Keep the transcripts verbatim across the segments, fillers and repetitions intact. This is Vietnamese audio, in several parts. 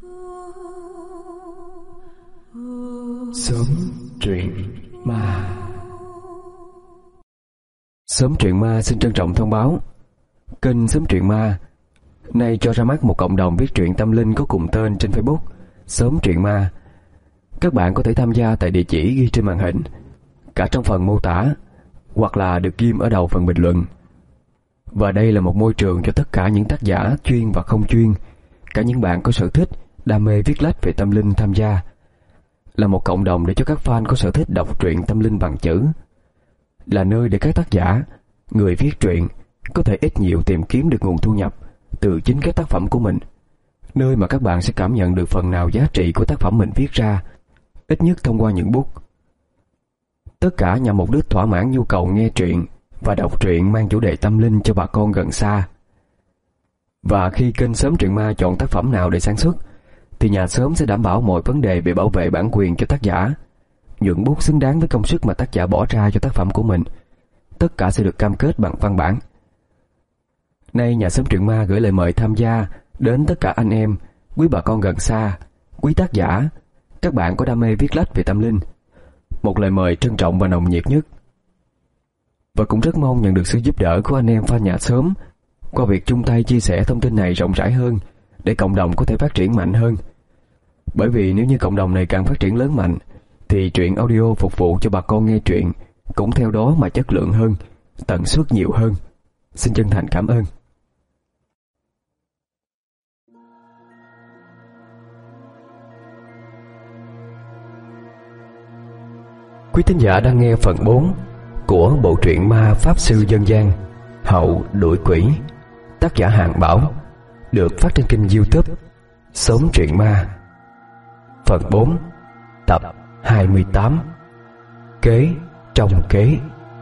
Sớm truyện ma. Sớm truyện ma xin trân trọng thông báo, kênh Sớm truyện ma nay cho ra mắt một cộng đồng viết truyện tâm linh có cùng tên trên Facebook, Sớm truyện ma. Các bạn có thể tham gia tại địa chỉ ghi trên màn hình, cả trong phần mô tả hoặc là được ghim ở đầu phần bình luận. Và đây là một môi trường cho tất cả những tác giả chuyên và không chuyên, cả những bạn có sở thích, đam mê viết lách về tâm linh tham gia. Là một cộng đồng để cho các fan có sở thích đọc truyện tâm linh bằng chữ. Là nơi để các tác giả, người viết truyện có thể ít nhiều tìm kiếm được nguồn thu nhập từ chính các tác phẩm của mình. Nơi mà các bạn sẽ cảm nhận được phần nào giá trị của tác phẩm mình viết ra, ít nhất thông qua những bút. Tất cả nhằm mục đích thỏa mãn nhu cầu nghe truyện và đọc truyện mang chủ đề tâm linh cho bà con gần xa. Và khi kênh Sớm truyện ma chọn tác phẩm nào để sản xuất, thì nhà Sớm sẽ đảm bảo mọi vấn đề về bảo vệ bản quyền cho tác giả, nhuận bút xứng đáng với công sức mà tác giả bỏ ra cho tác phẩm của mình. Tất cả sẽ được cam kết bằng văn bản. Nay nhà Sớm truyện ma gửi lời mời tham gia đến tất cả anh em, quý bà con gần xa, quý tác giả, các bạn có đam mê viết lách về tâm linh. Một lời mời trân trọng và nồng nhiệt nhất. Và cũng rất mong nhận được sự giúp đỡ của anh em fan nhà Sớm qua việc chung tay chia sẻ thông tin này rộng rãi hơn để cộng đồng có thể phát triển mạnh hơn. Bởi vì nếu như cộng đồng này càng phát triển lớn mạnh thì truyện audio phục vụ cho bà con nghe truyện cũng theo đó mà chất lượng hơn, tần suất nhiều hơn. Xin chân thành cảm ơn. Quý thính giả đang nghe phần bốn của bộ truyện ma Pháp Sư Dân gian Hậu Đuổi Quỷ, tác giả Hàng Bảo, được phát trên kênh YouTube Sớm truyện ma. Phần bốn, tập hai mươi tám, Kế trong kế.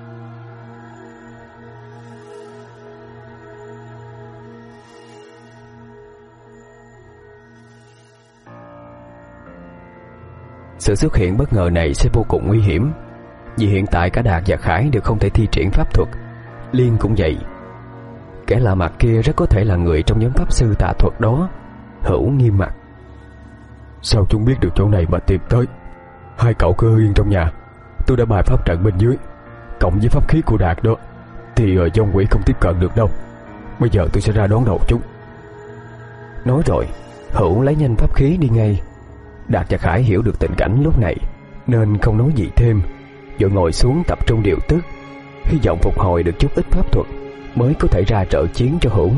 Sự xuất hiện bất ngờ này sẽ vô cùng nguy hiểm, vì hiện tại cả Đạt và Khải đều không thể thi triển pháp thuật. Liên cũng vậy. Kẻ lạ mặt kia rất có thể là người trong nhóm pháp sư tà thuật đó. Hữu nghiêm mặt. Sao chúng biết được chỗ này mà tìm tới? Hai cậu cứ yên trong nhà, tôi đã bài pháp trận bên dưới, cộng với pháp khí của Đạt đó, thì dòng quỷ không tiếp cận được đâu. Bây giờ tôi sẽ ra đón đầu chúng. Nói rồi, Hữu lấy nhanh pháp khí đi ngay. Đạt và Khải hiểu được tình cảnh lúc này nên không nói gì thêm, rồi ngồi xuống tập trung điều tức, hy vọng phục hồi được chút ít pháp thuật mới có thể ra trợ chiến cho Hữu.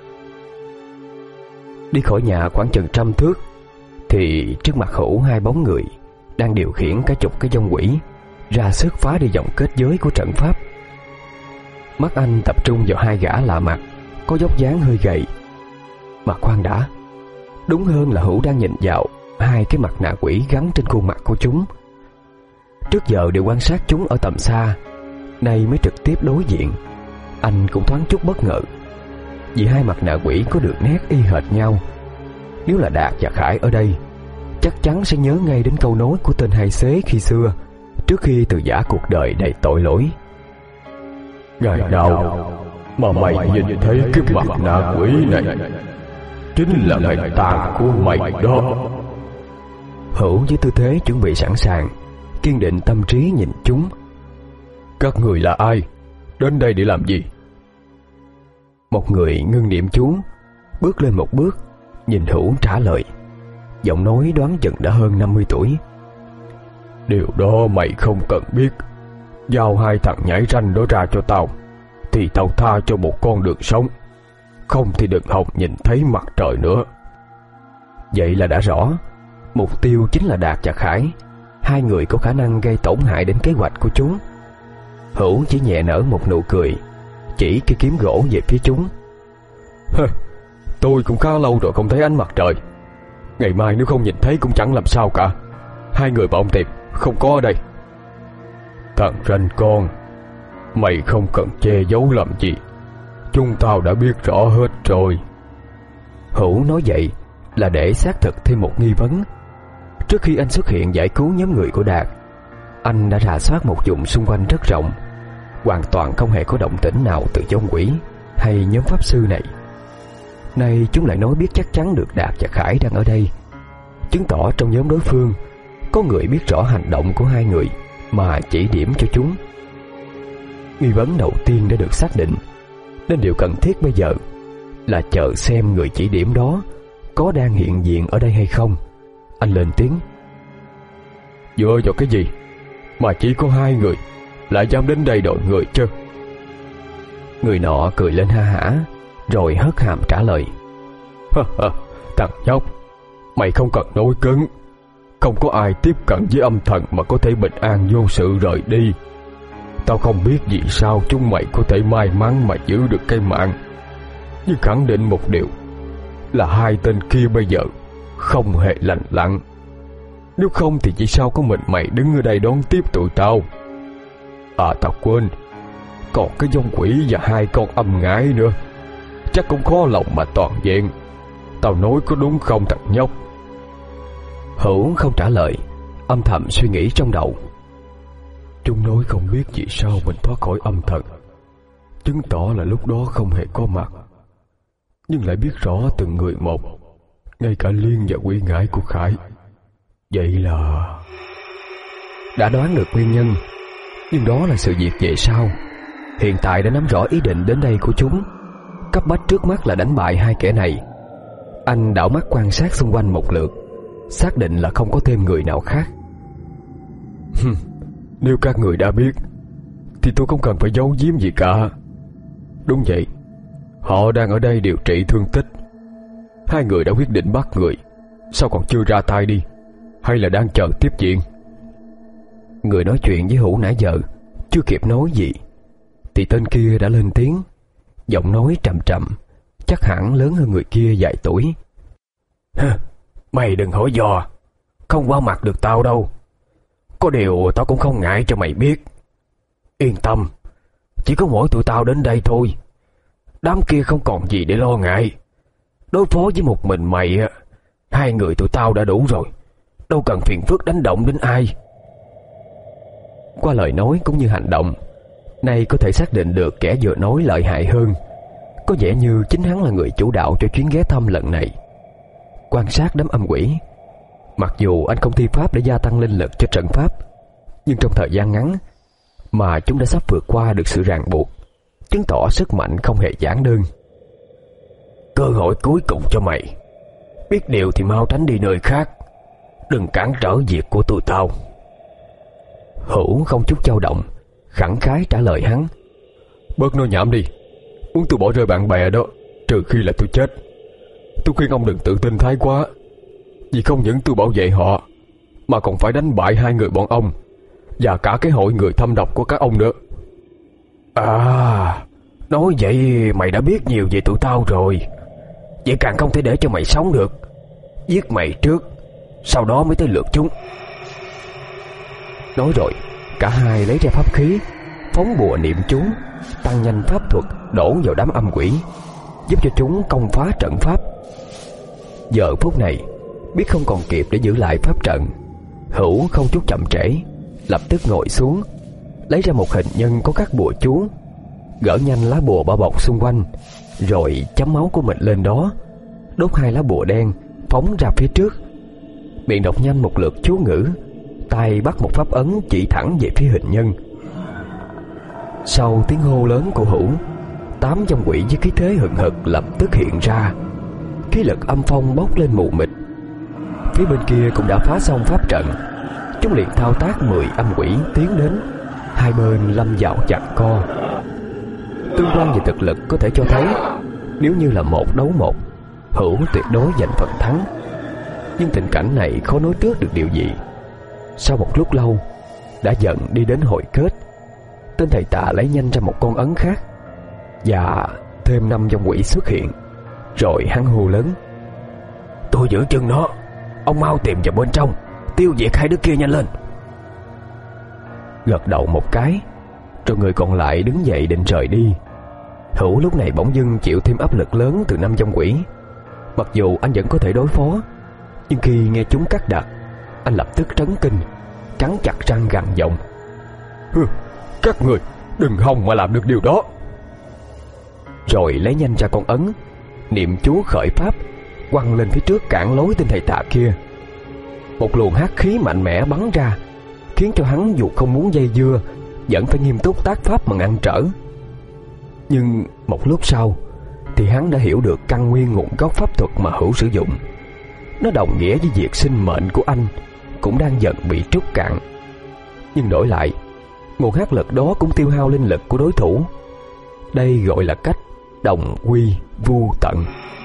Đi khỏi nhà khoảng chừng trăm thước thì trước mặt Hữu hai bóng người đang điều khiển cả chục cái dông quỷ ra sức phá đi vòng kết giới của trận pháp. Mắt anh tập trung vào hai gã lạ mặt có dốc dáng hơi gầy. Mà khoan đã, đúng hơn là Hữu đang nhìn vào hai cái mặt nạ quỷ gắn trên khuôn mặt của chúng. Trước giờ đều quan sát chúng ở tầm xa, nay mới trực tiếp đối diện. Anh cũng thoáng chút bất ngờ, vì hai mặt nạ quỷ có được nét y hệt nhau. Nếu là Đạt và Khải ở đây, chắc chắn sẽ nhớ ngay đến câu nói của tên hai xế khi xưa, trước khi từ giã cuộc đời đầy tội lỗi. Ngày nào mà mày nhìn thấy cái mặt nạ quỷ này, chính là ngày tàn của mày đó. Hữu với tư thế chuẩn bị sẵn sàng, kiên định tâm trí nhìn chúng. Các người là ai? Đến đây để làm gì? Một người ngưng niệm chú, bước lên một bước, nhìn Hữu trả lời. Giọng nói đoán chừng đã hơn năm mươi tuổi. Điều đó mày không cần biết. Giao hai thằng nhảy ranh đó ra cho tao, thì tao tha cho một con đường sống. Không thì đừng hòng nhìn thấy mặt trời nữa. Vậy là đã rõ, mục tiêu chính là Đạt và Khải, hai người có khả năng gây tổn hại đến kế hoạch của chúng. Hữu chỉ nhẹ nở một nụ cười, chỉ cái kiếm gỗ về phía chúng. Tôi cũng khá lâu rồi không thấy ánh mặt trời. Ngày mai nếu không nhìn thấy cũng chẳng làm sao cả. Hai người bọn tìm không có ở đây. Thằng ranh con, mày không cần che giấu làm gì. Chúng tao đã biết rõ hết rồi. Hữu nói vậy là để xác thực thêm một nghi vấn. Trước khi anh xuất hiện giải cứu nhóm người của Đạt, anh đã rà soát một vùng xung quanh rất rộng, hoàn toàn không hề có động tĩnh nào từ dông quỷ hay nhóm pháp sư này. Nay chúng lại nói biết chắc chắn được Đạt và Khải đang ở đây, chứng tỏ trong nhóm đối phương có người biết rõ hành động của hai người mà chỉ điểm cho chúng. Nghi vấn đầu tiên đã được xác định, nên điều cần thiết bây giờ là chờ xem người chỉ điểm đó có đang hiện diện ở đây hay không. Anh lên tiếng: Dựa vào cái gì mà chỉ có hai người lại dám đến đây đòi người chứ? Người nọ cười lên ha hả, rồi hất hàm trả lời: Thằng nhóc, mày không cần nói cứng. Không có ai tiếp cận với âm thần mà có thể bình an vô sự rời đi. Tao không biết vì sao chúng mày có thể may mắn mà giữ được cái mạng, nhưng khẳng định một điều là hai tên kia bây giờ không hề lành lặn. Nếu không thì chỉ sao có mình mày đứng ở đây đón tiếp tụi tao. À tao quên, còn cái vong quỷ và hai con âm ngái nữa, chắc cũng khó lòng mà toàn diện. Tao nói có đúng không thằng nhóc? Hữu không trả lời, âm thầm suy nghĩ trong đầu. Chúng nói không biết vì sao mình thoát khỏi âm thần, chứng tỏ là lúc đó không hề có mặt, nhưng lại biết rõ từng người một, ngay cả Liên và Quy Ngãi của Khải. Vậy là đã đoán được nguyên nhân, nhưng đó là sự việc về sau. Hiện tại đã nắm rõ ý định đến đây của chúng. Cấp bách trước mắt là đánh bại hai kẻ này. Anh đảo mắt quan sát xung quanh một lượt, xác định là không có thêm người nào khác. Nếu các người đã biết thì tôi không cần phải giấu giếm gì cả. Đúng vậy, họ đang ở đây điều trị thương tích. Hai người đã quyết định bắt người, sao còn chưa ra tay đi? Hay là đang chờ tiếp viện? Người nói chuyện với Hữu nãy giờ chưa kịp nói gì thì tên kia đã lên tiếng, giọng nói trầm trầm, chắc hẳn lớn hơn người kia vài tuổi. Mày đừng hỏi dò, không qua mặt được tao đâu. Có điều tao cũng không ngại cho mày biết. Yên tâm, chỉ có mỗi tụi tao đến đây thôi. Đám kia không còn gì để lo ngại. Đối phó với một mình mày, hai người tụi tao đã đủ rồi, đâu cần phiền phức đánh động đến ai. Qua lời nói cũng như hành động, nay có thể xác định được kẻ vừa nói lợi hại hơn. Có vẻ như chính hắn là người chủ đạo cho chuyến ghé thăm lần này. Quan sát đám âm quỷ, mặc dù anh không thi pháp để gia tăng linh lực cho trận pháp, nhưng trong thời gian ngắn mà chúng đã sắp vượt qua được sự ràng buộc, chứng tỏ sức mạnh không hề giản đơn. Cơ hội cuối cùng cho mày. Biết điều thì mau tránh đi nơi khác, đừng cản trở việc của tụi tao. Hữu không chút dao động, khẳng khái trả lời hắn: Bớt nói nhảm đi. Muốn tôi bỏ rơi bạn bè đó, trừ khi là tôi chết. Tôi khuyên ông đừng tự tin thái quá, vì không những tôi bảo vệ họ, mà còn phải đánh bại hai người bọn ông và cả cái hội người thâm độc của các ông nữa. À, nói vậy mày đã biết nhiều về tụi tao rồi. Vậy càng không thể để cho mày sống được. Giết mày trước, sau đó mới tới lượt chúng. Nói rồi, cả hai lấy ra pháp khí, phóng bùa niệm chú, tăng nhanh pháp thuật đổ vào đám âm quỷ, giúp cho chúng công phá trận pháp. Giờ phút này, biết không còn kịp để giữ lại pháp trận, Hữu không chút chậm trễ, lập tức ngồi xuống, lấy ra một hình nhân có các bùa chú, gỡ nhanh lá bùa bao bọc xung quanh, rồi chấm máu của mình lên đó, đốt hai lá bùa đen phóng ra phía trước, miệng đọc nhanh một lượt chú ngữ, tay bắt một pháp ấn chỉ thẳng về phía hình nhân. Sau tiếng hô lớn của Hữu, tám dòng quỷ với khí thế hừng hực lập tức hiện ra, khí lực âm phong bốc lên mù mịt. Phía bên kia cũng đã phá xong pháp trận, chúng liền thao tác mười âm quỷ tiến đến, hai bên lâm vào giằng co. Tương quan về thực lực có thể cho thấy, nếu như là một đấu một, Hữu tuyệt đối giành phần thắng. Nhưng tình cảnh này khó nói trước được điều gì. Sau một lúc lâu, đã dần đi đến hồi kết. Tên thầy tà lấy nhanh ra một con ấn khác, và thêm năm dòng quỷ xuất hiện. Rồi hắn hô lớn: Tôi giữ chân nó, ông mau tìm vào bên trong, tiêu diệt hai đứa kia nhanh lên. Gật đầu một cái, rồi người còn lại đứng dậy định rời đi. Hữu lúc này bỗng dưng chịu thêm áp lực lớn từ năm dòng quỷ. Mặc dù anh vẫn có thể đối phó, nhưng khi nghe chúng cắt đặt, anh lập tức trấn kinh, cắn chặt răng gằn giọng: Hừ, các người đừng hòng mà làm được điều đó. Rồi lấy nhanh ra con ấn, niệm chú khởi pháp, quăng lên phía trước cản lối tên thầy tà kia. Một luồng hắc khí mạnh mẽ bắn ra, khiến cho hắn dù không muốn dây dưa vẫn phải nghiêm túc tác pháp mà ngăn trở. Nhưng một lúc sau thì hắn đã hiểu được căn nguyên nguồn gốc pháp thuật mà Hữu sử dụng. Nó đồng nghĩa với việc sinh mệnh của anh cũng đang dần bị trút cạn. Nhưng đổi lại, nguồn hắc lực đó cũng tiêu hao linh lực của đối thủ. Đây gọi là cách đồng quy vu tận.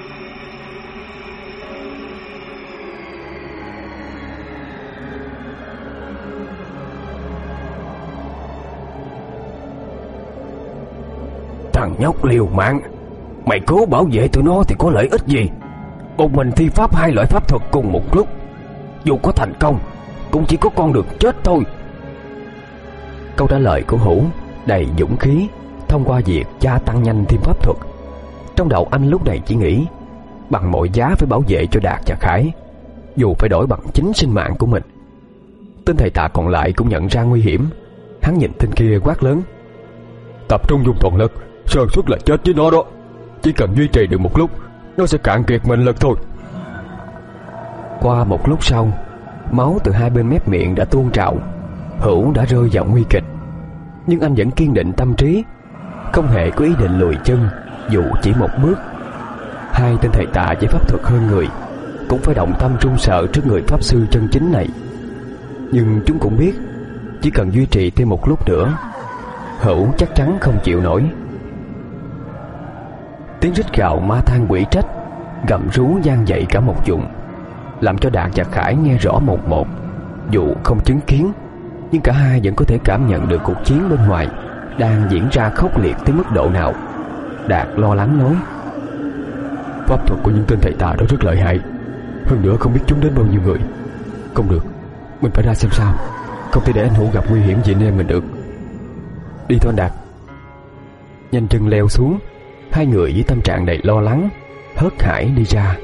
Thằng nhóc liều mạng, mày cố bảo vệ tụi nó thì có lợi ích gì? Một mình thi pháp hai loại pháp thuật cùng một lúc, dù có thành công cũng chỉ có con đường chết thôi. Câu trả lời của Hữu đầy dũng khí thông qua việc gia tăng nhanh thêm pháp thuật. Trong đầu anh lúc này chỉ nghĩ bằng mọi giá phải bảo vệ cho Đạt và Khải, dù phải đổi bằng chính sinh mạng của mình. Tên thầy tà còn lại cũng nhận ra nguy hiểm. Hắn nhìn tên kia quát lớn: tập trung dùng toàn lực, sơ suất là chết với nó đó. Chỉ cần duy trì được một lúc, nó sẽ cạn kiệt mệnh lực thôi. Qua một lúc sau, máu từ hai bên mép miệng đã tuôn trào. Hữu đã rơi vào nguy kịch, nhưng anh vẫn kiên định tâm trí, không hề có ý định lùi chân dù chỉ một bước. Hai tên thầy tà với pháp thuật hơn người cũng phải động tâm run sợ trước người pháp sư chân chính này. Nhưng chúng cũng biết chỉ cần duy trì thêm một lúc nữa, Hữu chắc chắn không chịu nổi. Tiếng rít gào ma than quỷ trách gầm rú vang dậy cả một vùng, làm cho Đạt và Khải nghe rõ một một. Dù không chứng kiến, nhưng cả hai vẫn có thể cảm nhận được cuộc chiến bên ngoài đang diễn ra khốc liệt tới mức độ nào. Đạt lo lắng nói: pháp thuật của những tên thầy tà đó rất lợi hại, hơn nữa không biết chúng đến bao nhiêu người. Không được, mình phải ra xem sao, không thể để anh Hữu gặp nguy hiểm gì nên mình được. Đi thôi anh Đạt. Nhanh chân leo xuống, hai người với tâm trạng đầy lo lắng hớt hải đi ra.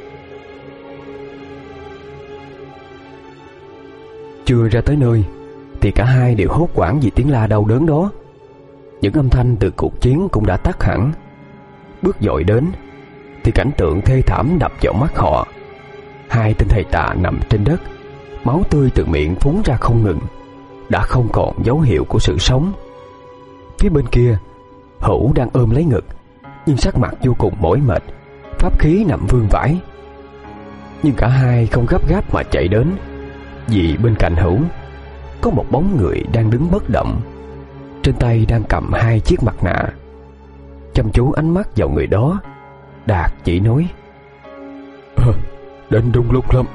Chưa ra tới nơi thì cả hai đều hốt hoảng vì tiếng la đau đớn đó. Những âm thanh từ cuộc chiến cũng đã tắt hẳn. Bước dội đến thì cảnh tượng thê thảm đập vào mắt họ. Hai tên thầy tà nằm trên đất, máu tươi từ miệng phún ra không ngừng, đã không còn dấu hiệu của sự sống. Phía bên kia, Hữu đang ôm lấy ngực, nhưng sắc mặt vô cùng mỏi mệt, pháp khí nằm vương vãi. Nhưng cả hai không gấp gáp mà chạy đến, vì bên cạnh Hữu có một bóng người đang đứng bất động, trên tay đang cầm hai chiếc mặt nạ. Chăm chú ánh mắt vào người đó, Đạt chỉ nói: à, đến đúng lúc lắm.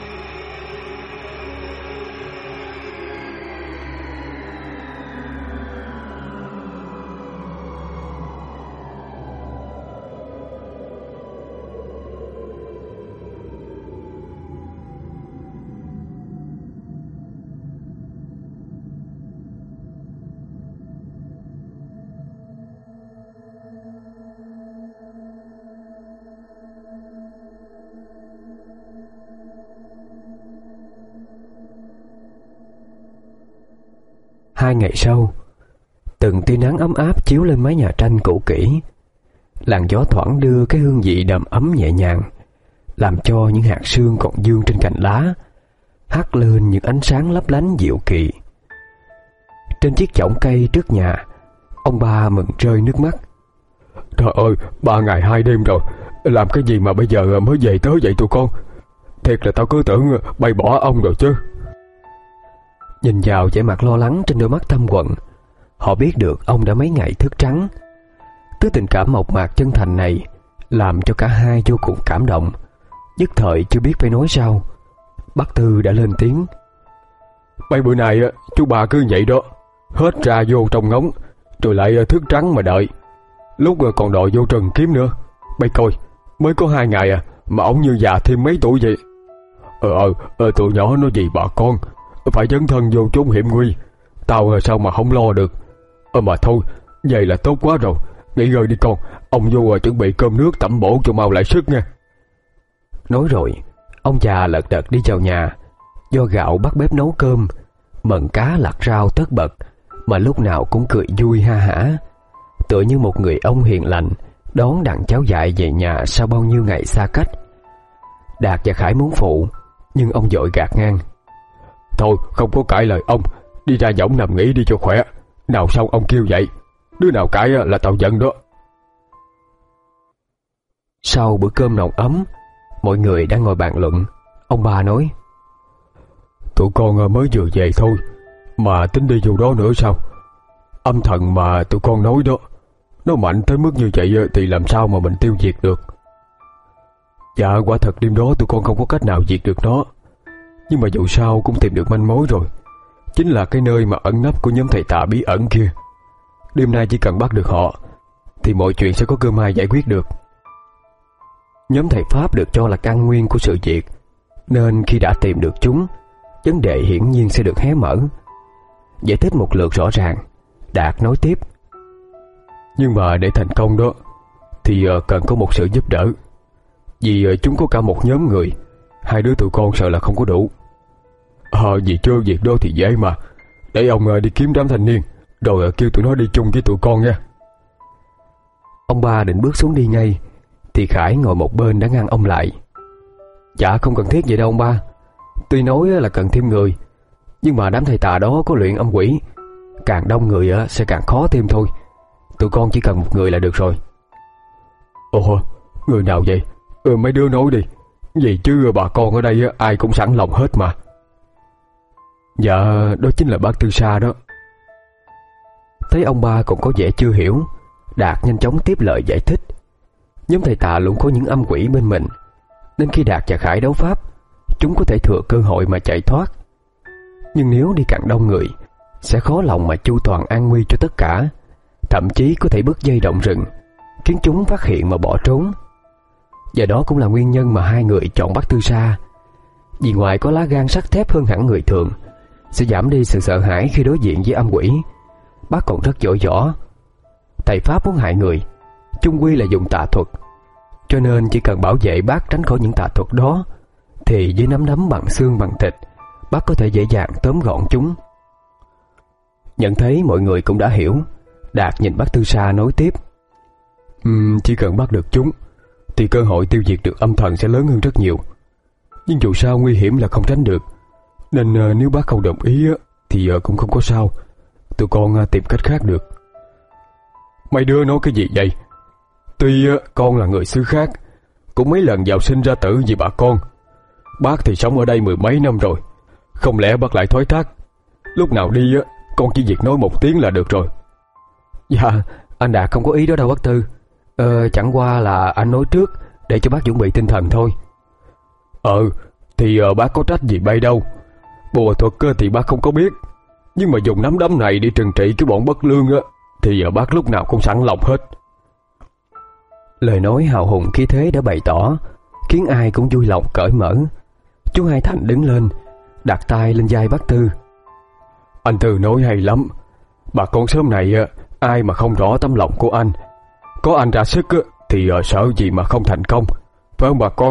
Hai ngày sau, từng tia nắng ấm áp chiếu lên mái nhà tranh cũ kỹ. Làn gió thoảng đưa cái hương vị đầm ấm nhẹ nhàng, làm cho những hạt sương còn vương trên cành lá hắt lên những ánh sáng lấp lánh dịu kỳ. Trên chiếc chõng cây trước nhà, ông ba mừng rơi nước mắt: trời ơi, ba ngày hai đêm rồi, làm cái gì mà bây giờ mới về tới vậy tụi con? Thiệt là tao cứ tưởng bay bỏ ông rồi chứ. Nhìn vào vẻ mặt lo lắng trên đôi mắt thâm quầng, họ biết được ông đã mấy ngày thức trắng. Thứ tình cảm mộc mạc chân thành này làm cho cả hai vô cùng cảm động. Nhất thời chưa biết phải nói sao, bác Tư đã lên tiếng: Mấy bữa nay chú bà cứ vậy đó, hết ra vô trong ngóng, rồi lại thức trắng mà đợi, lúc còn đòi vô trần kiếm nữa. Bây coi, mới có hai ngày à mà ổng như già thêm mấy tuổi vậy. Ờ ờ, ờ tụi nhỏ nói gì bà con, phải dấn thân vô chốn hiểm nguy, tao sao mà không lo được. Ờ mà thôi, vậy là tốt quá rồi, nghỉ ngơi đi con, ông vô chuẩn bị cơm nước tẩm bổ cho mau lại sức nha. Nói rồi, ông già lật đật đi vào nhà, do gạo bắt bếp nấu cơm, mần cá lặt rau tất bật, mà lúc nào cũng cười vui ha hả, tựa như một người ông hiền lành đón đặng cháu dại về nhà sau bao nhiêu ngày xa cách. Đạt và Khải muốn phụ, nhưng ông vội gạt ngang: Thôi không có cãi lời ông, đi ra võng nằm nghỉ đi cho khỏe. Nào xong ông kêu vậy, đứa nào cãi là tao giận đó. Sau bữa cơm nồng ấm, mọi người đang ngồi bàn luận. Ông ba nói: Tụi con mới vừa về thôi mà tính đi vô đó nữa sao? Âm thần mà tụi con nói đó, nó mạnh tới mức như vậy thì làm sao mà mình tiêu diệt được? Dạ quả thật đêm đó tụi con không có cách nào diệt được nó, nhưng mà dù sao cũng tìm được manh mối rồi. Chính là cái nơi mà ẩn nấp của nhóm thầy tà bí ẩn kia. Đêm nay chỉ cần bắt được họ thì mọi chuyện sẽ có cơ may giải quyết được. Nhóm thầy Pháp được cho là căn nguyên của sự việc, nên khi đã tìm được chúng, vấn đề hiển nhiên sẽ được hé mở. Giải thích một lượt rõ ràng, Đạt nói tiếp: Nhưng mà để thành công đó thì cần có một sự giúp đỡ. Vì chúng có cả một nhóm người, hai đứa tụi con sợ là không có đủ. Ờ vì chưa việc đó thì dễ mà. Để ông đi kiếm đám thanh niên, rồi kêu tụi nó đi chung với tụi con nha. Ông ba định bước xuống đi ngay thì Khải ngồi một bên đã ngăn ông lại. Dạ không cần thiết vậy đâu ông ba. Tuy nói là cần thêm người, nhưng mà đám thầy tà đó có luyện âm quỷ, càng đông người sẽ càng khó thêm thôi. Tụi con chỉ cần một người là được rồi. Ồ, người nào vậy? Ừ, mấy đứa nói đi. Vậy chứ bà con ở đây ai cũng sẵn lòng hết mà. Dạ, đó chính là bác Tư Sa đó. Thấy ông ba còn có vẻ chưa hiểu, Đạt nhanh chóng tiếp lời giải thích. Nhóm thầy tà luôn có những âm quỷ bên mình, nên khi Đạt và Khải đấu pháp, chúng có thể thừa cơ hội mà chạy thoát. Nhưng nếu đi càng đông người, sẽ khó lòng mà chu toàn an nguy cho tất cả, thậm chí có thể bứt dây động rừng, khiến chúng phát hiện mà bỏ trốn. Và đó cũng là nguyên nhân mà hai người chọn bắt Tư Sa. Vì ngoài có lá gan sắt thép hơn hẳn người thường, sẽ giảm đi sự sợ hãi khi đối diện với âm quỷ, bác còn rất giỏi võ. Thầy Pháp muốn hại người, chung quy là dùng tà thuật, cho nên chỉ cần bảo vệ bác tránh khỏi những tà thuật đó, thì với nắm đấm bằng xương bằng thịt, bác có thể dễ dàng tóm gọn chúng. Nhận thấy mọi người cũng đã hiểu, Đạt nhìn bác Tư Sa nói tiếp: uhm, Chỉ cần bắt được chúng thì cơ hội tiêu diệt được âm thần sẽ lớn hơn rất nhiều. Nhưng dù sao nguy hiểm là không tránh được, nên uh, nếu bác không đồng ý uh, thì uh, cũng không có sao. Tụi con uh, tìm cách khác được. Mấy đứa nói cái gì vậy? Tuy uh, con là người xứ khác, cũng mấy lần vào sinh ra tử vì bà con. Bác thì sống ở đây mười mấy năm rồi, không lẽ bác lại thoái thác? Lúc nào đi uh, con chỉ việc nói một tiếng là được rồi. Dạ, anh Đạt không có ý đó đâu bác Tư. Ờ, chẳng qua là anh nói trước để cho bác chuẩn bị tinh thần thôi. Ừ, thì uh, bác có trách gì bay đâu. Bùa thuật uh, thì bác không có biết, nhưng mà dùng nắm đấm này đi trừng trị cái bọn bất lương uh, thì uh, bác lúc nào cũng sẵn lòng hết. Lời nói hào hùng khí thế đã bày tỏ, khiến ai cũng vui lòng cởi mở. Chú Hai Thành đứng lên, đặt tay lên vai bác Tư. Anh Tư nói hay lắm. Bà con sớm này uh, ai mà không rõ tấm lòng của anh. Có anh ra sức uh, thì uh, sợ gì mà không thành công, phải không bà con?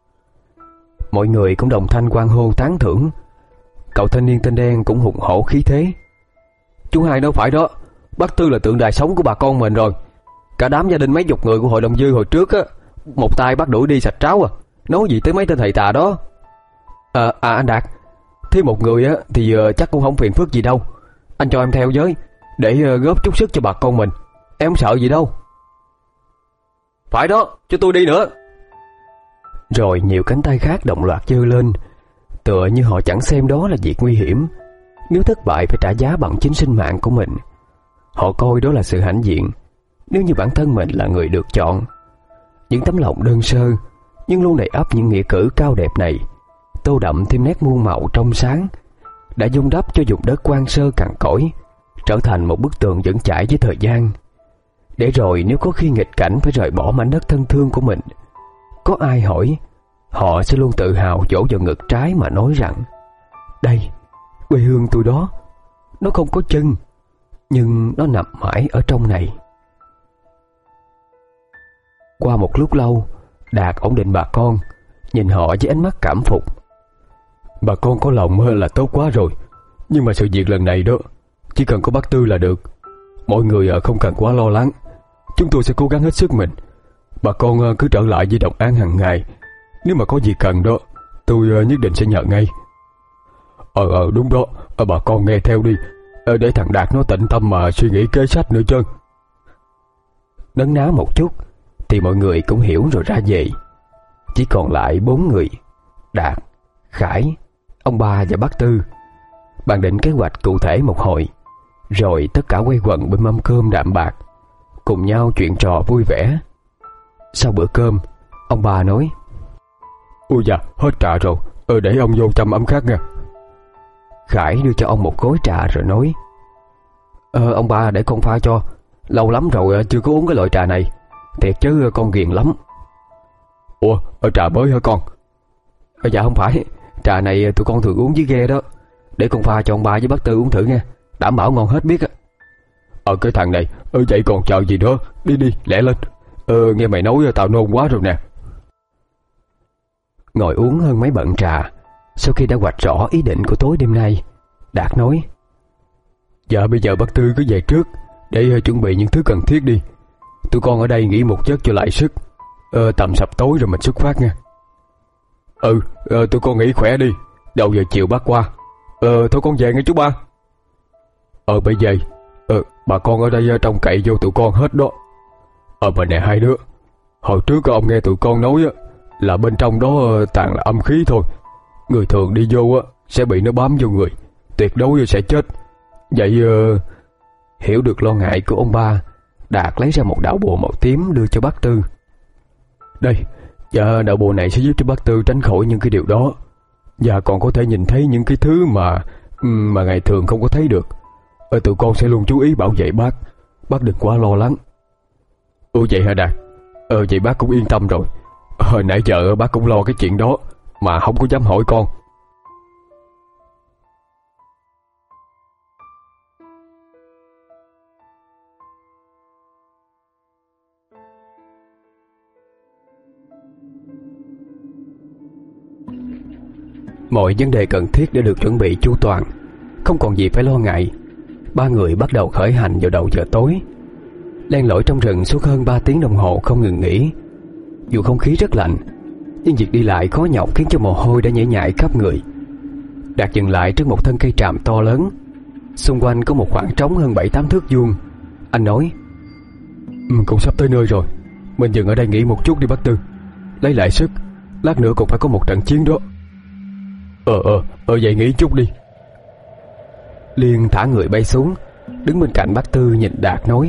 Mọi người cũng đồng thanh hoan hô tán thưởng. Cậu thanh niên tên đen cũng hùng hổ khí thế. Chú Hai nói phải đó, bác Tư là tượng đài sống của bà con mình rồi. Cả đám gia đình mấy chục người của hội đồng dư hồi trước á, một tay bắt đuổi đi sạch tráo à. Nói gì tới mấy tên thầy tà đó. À, à anh Đạt, thêm một người á thì uh, chắc cũng không phiền phức gì đâu. Anh cho em theo với, để uh, góp chút sức cho bà con mình. Em không sợ gì đâu. Phải đó, cho tôi đi nữa. Rồi nhiều cánh tay khác đồng loạt giơ lên, tựa như họ chẳng xem đó là việc nguy hiểm. Nếu thất bại phải trả giá bằng chính sinh mạng của mình. Họ coi đó là sự hãnh diện, nếu như bản thân mình là người được chọn. Những tấm lòng đơn sơ nhưng luôn đầy ắp những nghĩa cử cao đẹp này, tô đậm thêm nét muôn màu trong sáng, đã vun đắp cho vùng đất quan sơ cằn cỗi trở thành một bức tường vững chãi với thời gian. Để rồi nếu có khi nghịch cảnh phải rời bỏ mảnh đất thân thương của mình, có ai hỏi, họ sẽ luôn tự hào vỗ vào ngực trái mà nói rằng: đây, quê hương tôi đó, nó không có chân, nhưng nó nằm mãi ở trong này. Qua một lúc lâu, Đạt ổn định bà con, nhìn họ với ánh mắt cảm phục. Bà con có lòng là tốt quá rồi, nhưng mà sự việc lần này đó, chỉ cần có bác Tư là được. Mọi người không cần quá lo lắng, chúng tôi sẽ cố gắng hết sức mình. Bà con cứ trở lại với Đồng An hàng ngày. Nếu mà có gì cần đó, tôi nhất định sẽ nhờ ngay. Ờ ờ đúng đó, ờ, bà con nghe theo đi, ờ, để thằng Đạt nó tĩnh tâm mà suy nghĩ kế sách nữa chứ. Nấn ná một chút thì mọi người cũng hiểu rồi ra về. Chỉ còn lại bốn người: Đạt, Khải, ông ba và bác Tư. Bàn định kế hoạch cụ thể một hồi, rồi tất cả quay quần bên mâm cơm đạm bạc, cùng nhau chuyện trò vui vẻ. Sau bữa cơm, ông ba nói: Ôi dạ, hết trà rồi, ờ, để ông vô chăm ấm khác nha. Khải đưa cho ông một gối trà rồi nói: Ờ ông ba, để con pha cho. Lâu lắm rồi chưa có uống cái loại trà này. Thiệt chứ con ghiền lắm. Ủa, ở trà mới hả con? À, dạ không phải, trà này tụi con thường uống với ghe đó. Để con pha cho ông ba với bác Tư uống thử nha, đảm bảo ngon hết biết á. Ờ cái thằng này, ờ vậy còn chờ gì nữa, đi đi, lẹ lên. Ờ nghe mày nói tao nôn quá rồi nè. Ngồi uống hơn mấy bận trà, sau khi đã hoạch rõ ý định của tối đêm nay, Đạt nói: Dạ bây giờ bác Tư cứ về trước, để uh, chuẩn bị những thứ cần thiết đi. Tụi con ở đây nghỉ một giấc cho lại sức. Ờ tầm sập tối rồi mình xuất phát nha. Ừ, uh, tụi con nghỉ khỏe đi, đầu giờ chiều bác qua. Ờ thôi con về nghe chú ba. Ờ bây giờ Ờ bà con ở đây trông cậy vô tụi con hết đó. Ờ mà nè hai đứa, hồi trước ông nghe tụi con nói á, là bên trong đó toàn là âm khí thôi. Người thường đi vô á sẽ bị nó bám vô người, tuyệt đối sẽ chết. Vậy uh... Hiểu được lo ngại của ông ba, Đạt lấy ra một đạo bùa màu tím đưa cho bác Tư. Đây, dạ đạo bùa này sẽ giúp cho bác Tư tránh khỏi những cái điều đó, và còn có thể nhìn thấy những cái thứ mà mà ngày thường không có thấy được. Ờ, tụi con sẽ luôn chú ý bảo vệ bác, bác đừng quá lo lắng. Ủa vậy hả Đạt? Ờ vậy bác cũng yên tâm rồi. Hồi nãy giờ bác cũng lo cái chuyện đó mà không có dám hỏi con. Mọi vấn đề cần thiết đã được chuẩn bị chu toàn, không còn gì phải lo ngại. Ba người bắt đầu khởi hành vào đầu giờ tối, len lỏi trong rừng suốt hơn ba tiếng đồng hồ không ngừng nghỉ. Dù không khí rất lạnh, nhưng việc đi lại khó nhọc khiến cho mồ hôi đã nhễ nhại khắp người. Đạt dừng lại trước một thân cây tràm to lớn. Xung quanh có một khoảng trống hơn bảy tám thước vuông. Anh nói: ừ, cũng sắp tới nơi rồi, mình dừng ở đây nghỉ một chút đi bác Tư, lấy lại sức, lát nữa còn phải có một trận chiến đó. Ờ ờ ờ vậy nghỉ chút đi. Liên thả người bay xuống, đứng bên cạnh bác Tư nhìn Đạt nói: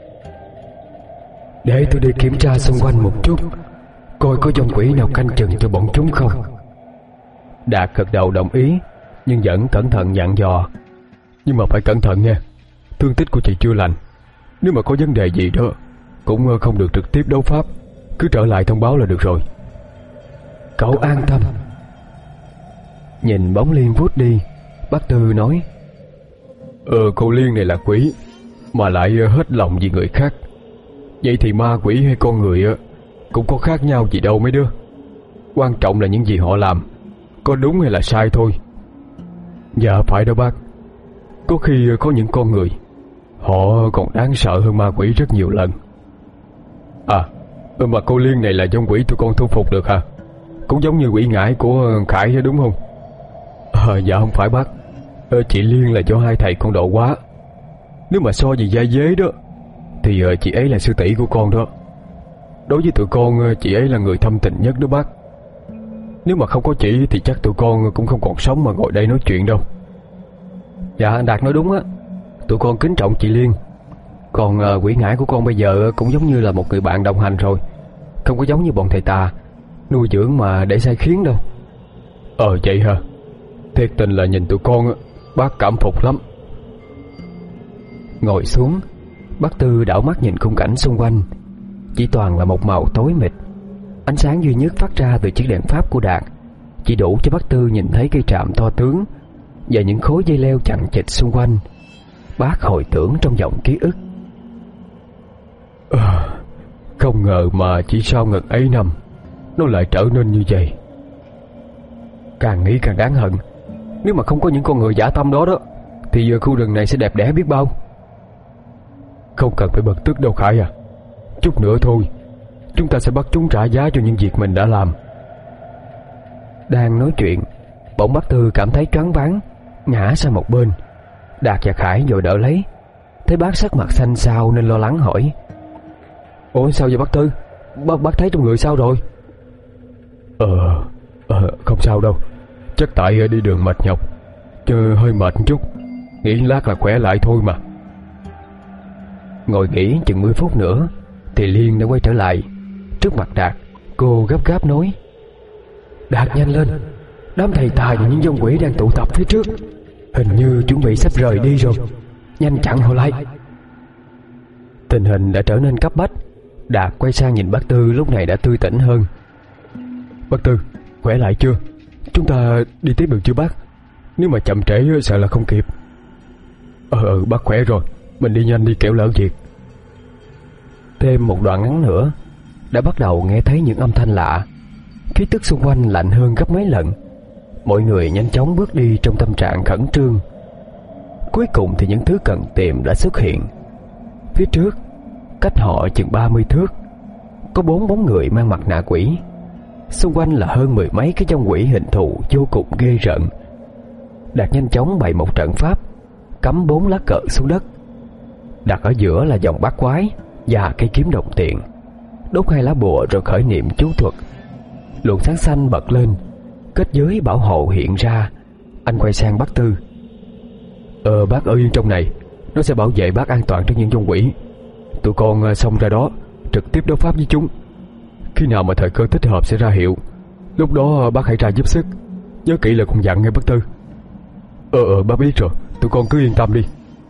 Để tôi đi kiểm tra xung quanh một chút, coi có dòng quỷ nào canh chừng cho bọn chúng không. Đạt gật đầu đồng ý, nhưng vẫn cẩn thận dặn dò: Nhưng mà phải cẩn thận nha, thương tích của chị chưa lành, nếu mà có vấn đề gì đó cũng không được trực tiếp đấu pháp, cứ trở lại thông báo là được rồi. Cậu an tâm. Nhìn bóng Liên vút đi, bác Tư nói: Ờ cô Liên này là quỷ, mà lại hết lòng vì người khác. Vậy thì ma quỷ hay con người cũng có khác nhau gì đâu mấy đứa. Quan trọng là những gì họ làm có đúng hay là sai thôi. Dạ phải đó bác, có khi có những con người họ còn đáng sợ hơn ma quỷ rất nhiều lần. À mà cô Liên này là giống quỷ tụi con thu phục được hả? Cũng giống như quỷ ngải của Khải đúng không? À, dạ không phải bác, ờ, chị Liên là do hai thầy con độ quá. Nếu mà so về gia dế đó thì uh, chị ấy là sư tỷ của con đó. Đối với tụi con, uh, chị ấy là người thâm tình nhất đó bác. Nếu mà không có chị thì chắc tụi con cũng không còn sống mà ngồi đây nói chuyện đâu. Dạ Đạt nói đúng á, tụi con kính trọng chị Liên. Còn uh, quỷ ngải của con bây giờ cũng giống như là một người bạn đồng hành rồi, không có giống như bọn thầy tà nuôi dưỡng mà để sai khiến đâu. Ờ vậy hả? Thiệt tình là nhìn tụi con bác cảm phục lắm. Ngồi xuống, bác Tư đảo mắt nhìn khung cảnh xung quanh, chỉ toàn là một màu tối mịt. Ánh sáng duy nhất phát ra từ chiếc đèn pháp của Đạt chỉ đủ cho bác Tư nhìn thấy cây tràm to tướng và những khối dây leo chằng chịt xung quanh. Bác hồi tưởng trong dòng ký ức. À, không ngờ mà chỉ sau ngần ấy năm nó lại trở nên như vậy. Càng nghĩ càng đáng hận. Nếu mà không có những con người dã tâm đó đó thì giờ khu rừng này sẽ đẹp đẽ biết bao. Không cần phải bực tức đâu Khải à, chút nữa thôi chúng ta sẽ bắt chúng trả giá cho những việc mình đã làm. Đang nói chuyện, bỗng bác Tư cảm thấy choáng váng, ngã sang một bên. Đạt và Khải vội đỡ lấy. Thấy bác sắc mặt xanh xao nên lo lắng hỏi: Ủa sao vậy bác Tư? Bác, bác thấy trong người sao rồi? Ờ, ờ không sao đâu. Chắc tại đi đường mệt nhọc, chứ hơi mệt một chút. Nghĩ lát là khỏe lại thôi mà. Ngồi nghỉ chừng mười phút nữa thì Liên đã quay trở lại. Trước mặt Đạt, cô gấp gáp nói: Đạt nhanh lên, đám thầy tài và những vong quỷ đang tụ tập phía trước, hình như chuẩn bị sắp rời đi rồi, nhanh chặn họ lại. Tình hình đã trở nên cấp bách. Đạt quay sang nhìn bác Tư lúc này đã tươi tỉnh hơn. Bác Tư, khỏe lại chưa? Chúng ta đi tiếp được chưa bác? Nếu mà chậm trễ sợ là không kịp. Ờ ừ, bác khỏe rồi, mình đi nhanh đi kẻo lỡ việc. Thêm một đoạn ngắn nữa, đã bắt đầu nghe thấy những âm thanh lạ. Khí tức xung quanh lạnh hơn gấp mấy lần. Mọi người nhanh chóng bước đi trong tâm trạng khẩn trương. Cuối cùng thì những thứ cần tìm đã xuất hiện. Phía trước, cách họ chừng ba mươi thước, có bốn bóng người mang mặt nạ quỷ. Xung quanh là hơn mười mấy cái vong quỷ hình thù vô cùng ghê rợn. Đạt nhanh chóng bày một trận pháp, cắm bốn lá cờ xuống đất. Đặt ở giữa là dòng bát quái và cây kiếm đồng tiền. Đốt hai lá bùa rồi khởi niệm chú thuật. Luồng sáng xanh bật lên, kết giới bảo hộ hiện ra. Anh quay sang bác Tư: Ờ bác ở yên trong này, nó sẽ bảo vệ bác an toàn trước những vong quỷ. Tụi con xông ra đó, trực tiếp đấu pháp với chúng. Khi nào mà thời cơ thích hợp sẽ ra hiệu, lúc đó bác hãy ra giúp sức. Nhớ kỹ lời con dặn nghe bác Tư. Ờ ờ bác biết rồi, tụi con cứ yên tâm đi.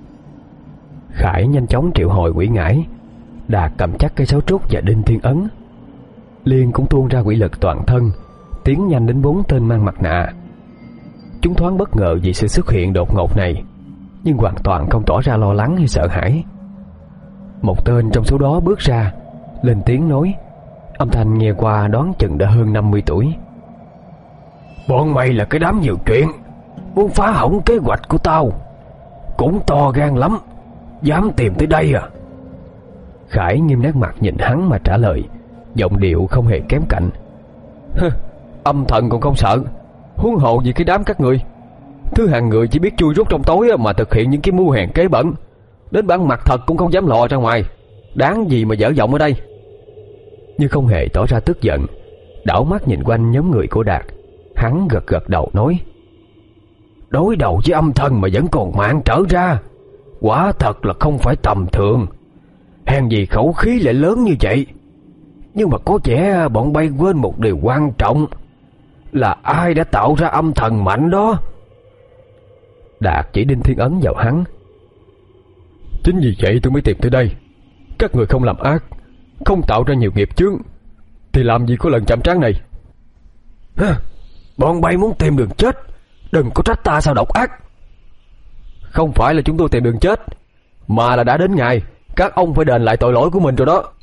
Khải nhanh chóng triệu hồi quỷ ngải. Đạt cầm chắc cây sáo trúc và đinh thiên ấn. Liên cũng tuôn ra quỷ lực toàn thân, tiến nhanh đến bốn tên mang mặt nạ. Chúng thoáng bất ngờ vì sự xuất hiện đột ngột này, nhưng hoàn toàn không tỏ ra lo lắng hay sợ hãi. Một tên trong số đó bước ra, lên tiếng nói, âm thanh nghe qua đoán chừng đã hơn năm mươi tuổi: Bọn mày là cái đám nhiều chuyện, muốn phá hỏng kế hoạch của tao. Cũng to gan lắm, dám tìm tới đây à? Khải nghiêm nét mặt nhìn hắn mà trả lời, giọng điệu không hề kém cạnh: Âm thần còn không sợ, huống hộ gì cái đám các người. Thứ hàng người chỉ biết chui rút trong tối mà thực hiện những cái mưu hèn kế bẩn, đến bản mặt thật cũng không dám lò ra ngoài. Đáng gì mà dở giọng ở đây. Nhưng không hề tỏ ra tức giận, đảo mắt nhìn quanh nhóm người của Đạt, hắn gật gật đầu nói: Đối đầu với âm thần mà vẫn còn mạng trở ra, quả thật là không phải tầm thường. Hèn gì khẩu khí lại lớn như vậy. Nhưng mà có vẻ bọn bay quên một điều quan trọng, là ai đã tạo ra âm thần mạnh đó. Đạt chỉ đinh thiên ấn vào hắn: Chính vì vậy tôi mới tìm tới đây. Các người không làm ác, không tạo ra nhiều nghiệp chướng, thì làm gì có lần chạm trán này. Hả? Bọn bay muốn tìm đường chết, đừng có trách ta sao độc ác. Không phải là chúng tôi tìm đường chết, mà là đã đến ngày các ông phải đền lại tội lỗi của mình rồi đó.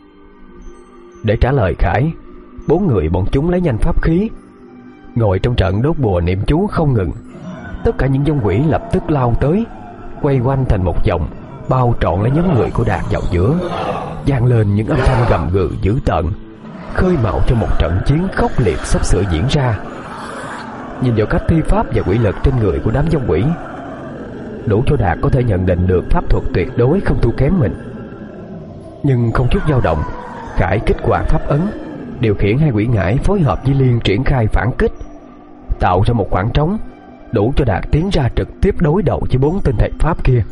Để trả lời Khải, bốn người bọn chúng lấy nhanh pháp khí, ngồi trong trận đốt bùa niệm chú không ngừng. Tất cả những vong quỷ lập tức lao tới, quay quanh thành một vòng, bao trọn lấy nhóm người của Đạt vào giữa. Vang lên những âm thanh gầm gừ dữ tợn, khơi mào cho một trận chiến khốc liệt sắp sửa diễn ra. Nhìn vào cách thi pháp và quỷ lực trên người của đám vong quỷ, đủ cho Đạt có thể nhận định được pháp thuật tuyệt đối không thua kém mình. Nhưng không chút dao động, Khải kích hoạt pháp ấn, điều khiển hai quỷ ngải phối hợp với Liên triển khai phản kích, tạo ra một khoảng trống đủ cho Đạt tiến ra trực tiếp đối đầu với bốn tên thầy pháp kia.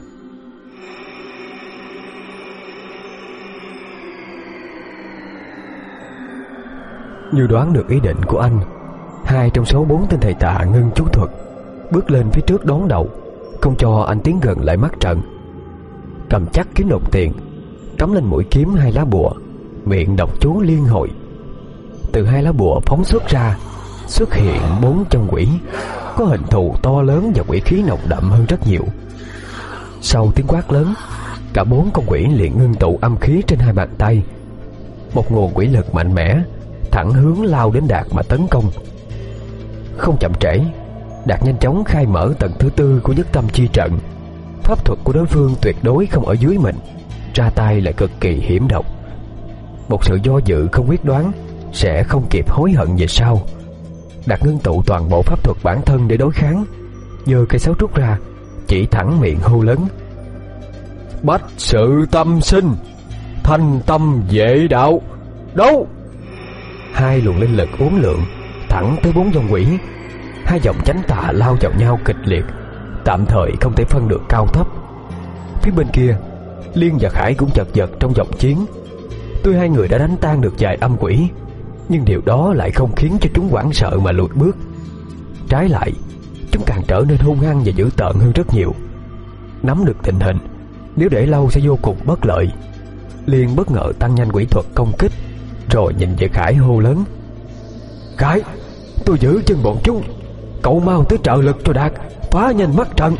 Như đoán được ý định của anh, hai trong số bốn tên thầy tà ngưng chú thuật, bước lên phía trước đón đầu, không cho anh tiến gần lại mắt trận. Cầm chắc kiếm đồng tiền, cắm lên mũi kiếm hai lá bùa, miệng đọc chú liên hồi. Từ hai lá bùa phóng xuất ra, xuất hiện bốn chân quỷ, có hình thù to lớn và quỷ khí nồng đậm hơn rất nhiều. Sau tiếng quát lớn, cả bốn con quỷ liền ngưng tụ âm khí trên hai bàn tay. Một nguồn quỷ lực mạnh mẽ thẳng hướng lao đến Đạt mà tấn công. Không chậm trễ, Đạt nhanh chóng khai mở tầng thứ tư của nhất tâm chi trận. Pháp thuật của đối phương tuyệt đối không ở dưới mình, ra tay lại cực kỳ hiểm độc. Một sự do dự không quyết đoán sẽ không kịp hối hận về sau. Đạt ngưng tụ toàn bộ pháp thuật bản thân để đối kháng, giơ cây sáo trúc ra, chỉ thẳng miệng hô lớn: Bách sự tâm sinh, thanh tâm vệ đạo, đấu! Hai luồng linh lực uốn lượn thẳng tới bốn vong quỷ. Hai dòng chánh tà lao vào nhau kịch liệt, tạm thời không thể phân được cao thấp. Phía bên kia, Liên và Khải cũng chật vật trong vòng chiến. Tuy hai người đã đánh tan được vài âm quỷ, nhưng điều đó lại không khiến cho chúng hoảng sợ mà lùi bước. Trái lại, chúng càng trở nên hung hăng và dữ tợn hơn rất nhiều. Nắm được tình hình, nếu để lâu sẽ vô cùng bất lợi. Liên bất ngờ tăng nhanh quỷ thuật công kích, rồi nhìn về Khải hô lớn: Khải, tôi giữ chân bọn chúng, cậu mau tới trợ lực cho Đạt, phá nhanh mắt trận.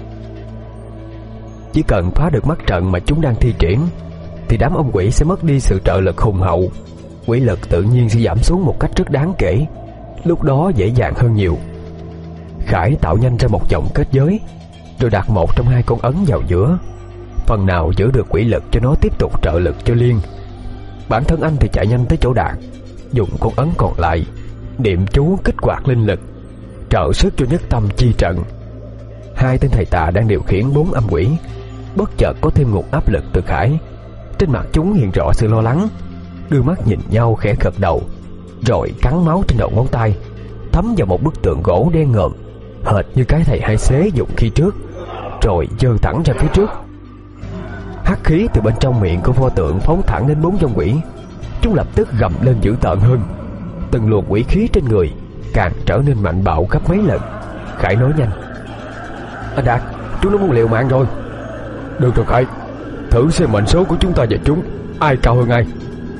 Chỉ cần phá được mắt trận mà chúng đang thi triển, thì đám ông quỷ sẽ mất đi sự trợ lực hùng hậu. Quỷ lực tự nhiên sẽ giảm xuống một cách rất đáng kể, lúc đó dễ dàng hơn nhiều. Khải tạo nhanh ra một vòng kết giới, rồi đặt một trong hai con ấn vào giữa, phần nào giữ được quỷ lực cho nó tiếp tục trợ lực cho Liên. Bản thân anh thì chạy nhanh tới chỗ Đạt, dùng con ấn còn lại niệm chú kích hoạt linh lực, trợ sức cho nhất tâm chi trận. Hai tên thầy tà đang điều khiển bốn âm quỷ bất chợt có thêm nguồn áp lực từ Khải. Trên mặt chúng hiện rõ sự lo lắng, đưa mắt nhìn nhau khẽ gật đầu, rồi cắn máu trên đầu ngón tay, thấm vào một bức tượng gỗ đen ngòm, hệt như cái thầy hai xế dùng khi trước, rồi giơ thẳng ra phía trước. Hắc khí từ bên trong miệng của pho tượng phóng thẳng đến bốn vong quỷ. Chúng lập tức gầm lên dữ tợn hơn, từng luồng quỷ khí trên người càng trở nên mạnh bạo gấp mấy lần. Khải nói nhanh: Anh Đạt, chúng nó muốn liều mạng rồi. Được rồi Khải, thử xem mệnh số của chúng ta và chúng ai cao hơn ai.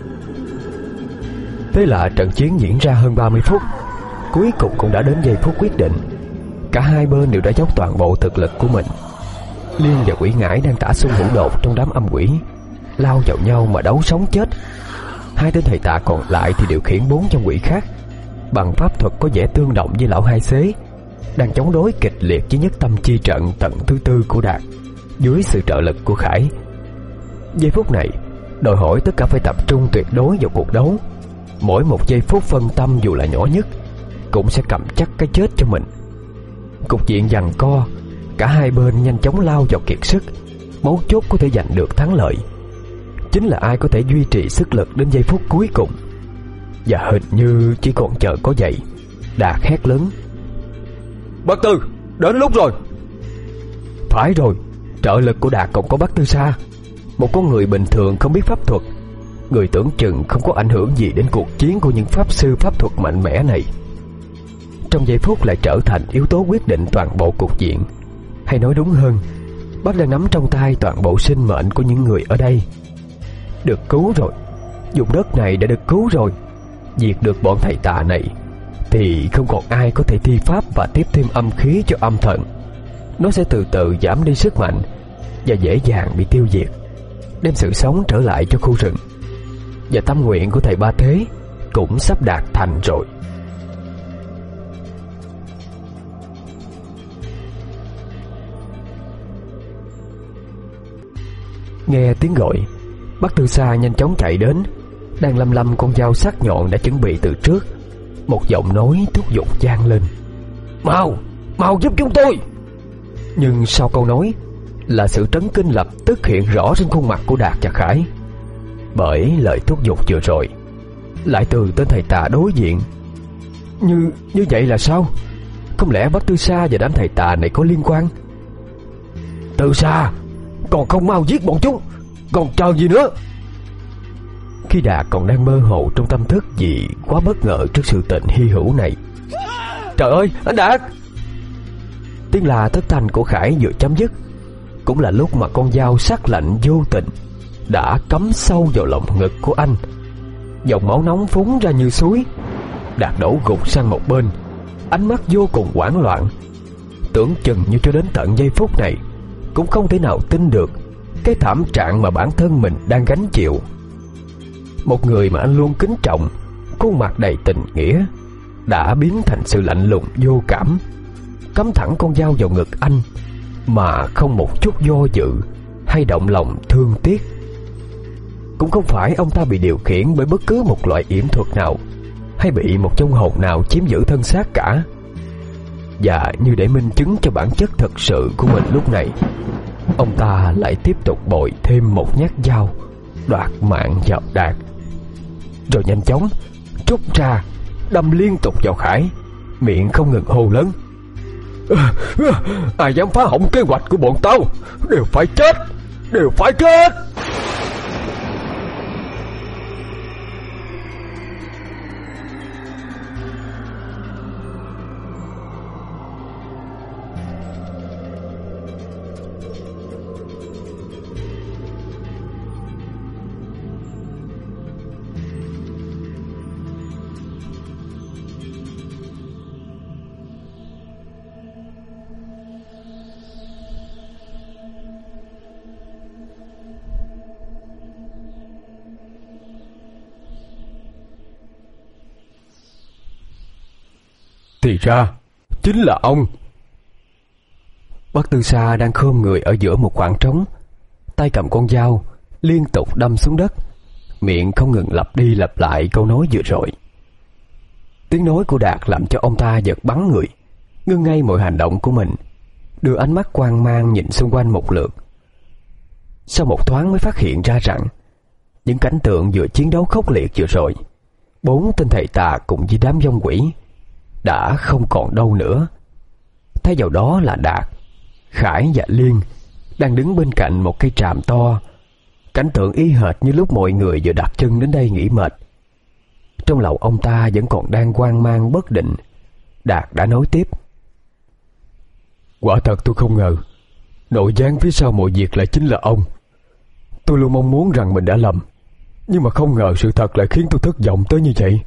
Thế là trận chiến diễn ra hơn ba mươi phút, cuối cùng cũng đã đến giây phút quyết định. Cả hai bên đều đã dốc toàn bộ thực lực của mình. Liên và Quỷ Ngải đang tả xung hữu đột trong đám âm quỷ, lao vào nhau mà đấu sống chết. Hai tên thầy tà còn lại thì điều khiển bốn trong quỷ khác, bằng pháp thuật có vẻ tương đồng với lão hai xế, đang chống đối kịch liệt với nhất tâm chi trận tầng thứ tư của Đạt, dưới sự trợ lực của Khải. Giây phút này đòi hỏi tất cả phải tập trung tuyệt đối vào cuộc đấu. Mỗi một giây phút phân tâm dù là nhỏ nhất cũng sẽ cầm chắc cái chết cho mình. Cục diện giằng co, cả hai bên nhanh chóng lao vào kiệt sức. Mấu chốt có thể giành được thắng lợi chính là ai có thể duy trì sức lực đến giây phút cuối cùng. Và hình như chỉ còn chờ có vậy, Đạt hét lớn: Bác Tư, đến lúc rồi. Phải rồi, trợ lực của Đạt còn có Bác Tư Sa, một con người bình thường không biết pháp thuật. Người tưởng chừng không có ảnh hưởng gì đến cuộc chiến của những pháp sư pháp thuật mạnh mẽ này, trong giây phút lại trở thành yếu tố quyết định toàn bộ cục diện. Hay nói đúng hơn, bác đang nắm trong tay toàn bộ sinh mệnh của những người ở đây. Được cứu rồi, vùng đất này đã được cứu rồi. Diệt được bọn thầy tà này thì không còn ai có thể thi pháp và tiếp thêm âm khí cho âm thần. Nó sẽ từ từ giảm đi sức mạnh và dễ dàng bị tiêu diệt, đem sự sống trở lại cho khu rừng. Và tâm nguyện của thầy Ba Thế cũng sắp đạt thành rồi. Nghe tiếng gọi, Bác Tư Sa nhanh chóng chạy đến, đang lăm lăm con dao sắc nhọn đã chuẩn bị từ trước. Một giọng nói thúc giục vang lên: Mau, mau giúp chúng tôi. Nhưng sau câu nói là sự trấn kinh lập tức hiện rõ trên khuôn mặt của Đạt và Khải. Bởi lời thúc giục vừa rồi lại từ tên thầy tà đối diện. Như như vậy là sao? Không lẽ Bác Tư Sa và đám thầy tà này có liên quan? Tư Sa, còn không mau giết bọn chúng, còn chờ gì nữa? Khi Đạt còn đang mơ hồ trong tâm thức vì quá bất ngờ trước sự tình hy hữu này. Trời ơi, anh Đạt! Tiếng la thất thanh của Khải vừa chấm dứt, cũng là lúc mà con dao sắc lạnh vô tình đã cắm sâu vào lồng ngực của anh. Dòng máu nóng phún ra như suối. Đạt đổ gục sang một bên, ánh mắt vô cùng hoảng loạn. Tưởng chừng như cho đến tận giây phút này cũng không thể nào tin được cái thảm trạng mà bản thân mình đang gánh chịu. Một người mà anh luôn kính trọng, khuôn mặt đầy tình nghĩa, đã biến thành sự lạnh lùng vô cảm, cắm thẳng con dao vào ngực anh mà không một chút do dự hay động lòng thương tiếc. Cũng không phải ông ta bị điều khiển bởi bất cứ một loại yểm thuật nào, hay bị một trong hồn nào chiếm giữ thân xác cả. Và như để minh chứng cho bản chất thật sự của mình lúc này, ông ta lại tiếp tục bội thêm một nhát dao đoạt mạng vào Đạt, rồi nhanh chóng rút ra đâm liên tục vào Khải, miệng không ngừng hô lớn: à, à, ai dám phá hỏng kế hoạch của bọn tao đều phải chết, đều phải chết. Thì ra chính là ông. Bác Tư Sa đang khom người ở giữa một khoảng trống, tay cầm con dao liên tục đâm xuống đất, miệng không ngừng lặp đi lặp lại câu nói vừa rồi. Tiếng nói của Đạt làm cho ông ta giật bắn người, ngưng ngay mọi hành động của mình, đưa ánh mắt hoang mang nhìn xung quanh một lượt. Sau một thoáng mới phát hiện ra rằng những cảnh tượng vừa chiến đấu khốc liệt vừa rồi, bốn tên thầy tà cùng với đám vong quỷ đã không còn đâu nữa. Thay vào đó là Đạt, Khải và Liên đang đứng bên cạnh một cây tràm to, cảnh tượng y hệt như lúc mọi người vừa đặt chân đến đây nghỉ mệt. Trong lòng ông ta vẫn còn đang hoang mang bất định, Đạt đã nói tiếp: Quả thật tôi không ngờ nội gián phía sau mọi việc lại chính là ông. Tôi luôn mong muốn rằng mình đã lầm, nhưng mà không ngờ sự thật lại khiến tôi thất vọng tới như vậy.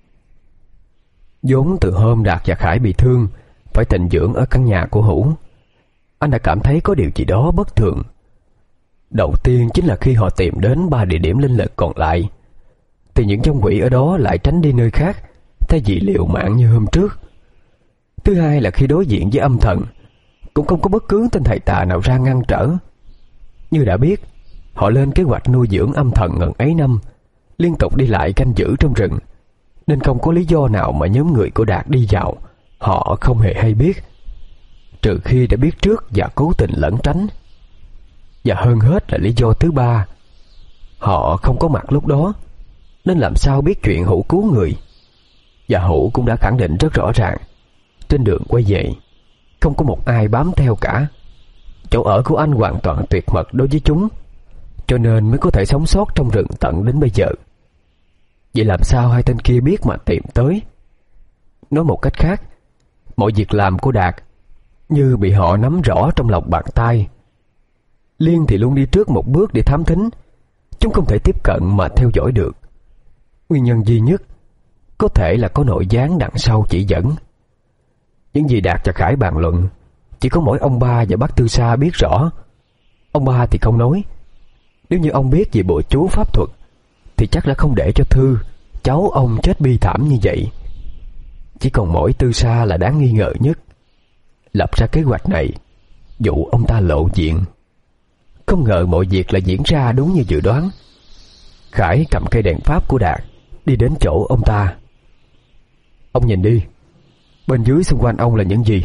Vốn từ hôm Đạt và Khải bị thương phải tịnh dưỡng ở căn nhà của Hữu, anh đã cảm thấy có điều gì đó bất thường. Đầu tiên chính là khi họ tìm đến ba địa điểm linh lực còn lại, thì những vong quỷ ở đó lại tránh đi nơi khác thay vì liều mạng như hôm trước. Thứ hai là khi đối diện với âm thần, cũng không có bất cứ tên thầy tà nào ra ngăn trở. Như đã biết, họ lên kế hoạch nuôi dưỡng âm thần ngần ấy năm, liên tục đi lại canh giữ trong rừng, nên không có lý do nào mà nhóm người của Đạt đi vào họ không hề hay biết, trừ khi đã biết trước và cố tình lẩn tránh. Và hơn hết là lý do thứ ba, họ không có mặt lúc đó, nên làm sao biết chuyện Hữu cứu người. Và Hữu cũng đã khẳng định rất rõ ràng, trên đường quay về không có một ai bám theo cả. Chỗ ở của anh hoàn toàn tuyệt mật đối với chúng, cho nên mới có thể sống sót trong rừng tận đến bây giờ. Vậy làm sao hai tên kia biết mà tìm tới? Nói một cách khác, mọi việc làm của Đạt như bị họ nắm rõ trong lòng bàn tay. Liên thì luôn đi trước một bước để thám thính, chúng không thể tiếp cận mà theo dõi được. Nguyên nhân duy nhất có thể là có nội gián đằng sau chỉ dẫn. Những gì Đạt và Khải bàn luận chỉ có mỗi ông ba và bác Tư Sa biết rõ. Ông ba thì không nói. Nếu như ông biết về bộ chú pháp thuật thì chắc là không để cho Thư, cháu ông, chết bi thảm như vậy. Chỉ còn mỗi Tư Sa là đáng nghi ngờ nhất. Lập ra kế hoạch này dụ ông ta lộ diện. Không ngờ mọi việc lại diễn ra đúng như dự đoán. Khải cầm cây đèn pháp của Đạt đi đến chỗ ông ta. Ông nhìn đi, bên dưới xung quanh ông là những gì?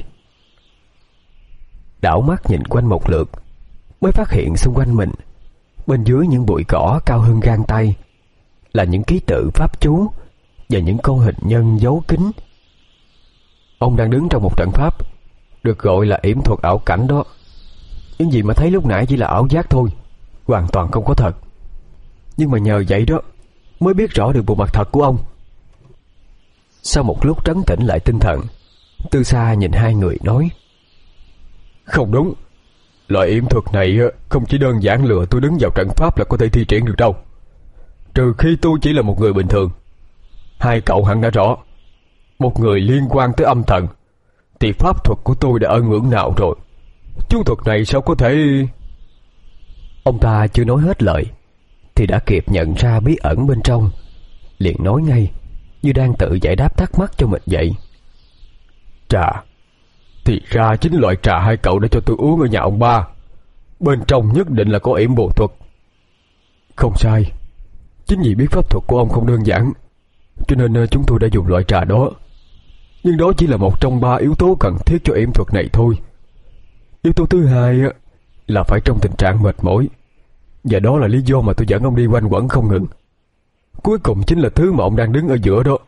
Đảo mắt nhìn quanh một lượt, mới phát hiện xung quanh mình, bên dưới những bụi cỏ cao hơn gang tay, là những ký tự pháp chú và những con hình nhân giấu kín. Ông đang đứng trong một trận pháp được gọi là yểm thuật ảo cảnh đó. Những gì mà thấy lúc nãy chỉ là ảo giác thôi, hoàn toàn không có thật. Nhưng mà nhờ vậy đó mới biết rõ được bộ mặt thật của ông. Sau một lúc trấn tĩnh lại tinh thần, Tư Sa nhìn hai người nói: Không đúng, loại yểm thuật này không chỉ đơn giản lừa tôi đứng vào trận pháp là có thể thi triển được đâu. Trừ khi tôi chỉ là một người bình thường. Hai cậu hẳn đã rõ, một người liên quan tới âm thần thì pháp thuật của tôi đã ở ngưỡng nào rồi. Chú thuật này sao có thể... Ông ta chưa nói hết lời thì đã kịp nhận ra bí ẩn bên trong, liền nói ngay như đang tự giải đáp thắc mắc cho mình vậy: Trà, thì ra chính loại trà hai cậu đã cho tôi uống ở nhà ông ba. Bên trong nhất định là có yểm bùa thuật. Không sai, chính vì biết pháp thuật của ông không đơn giản, cho nên chúng tôi đã dùng loại trà đó. Nhưng đó chỉ là một trong ba yếu tố cần thiết cho yểm thuật này thôi. Yếu tố thứ hai là phải trong tình trạng mệt mỏi, và đó là lý do mà tôi dẫn ông đi quanh quẩn không ngừng. Cuối cùng chính là thứ mà ông đang đứng ở giữa đó.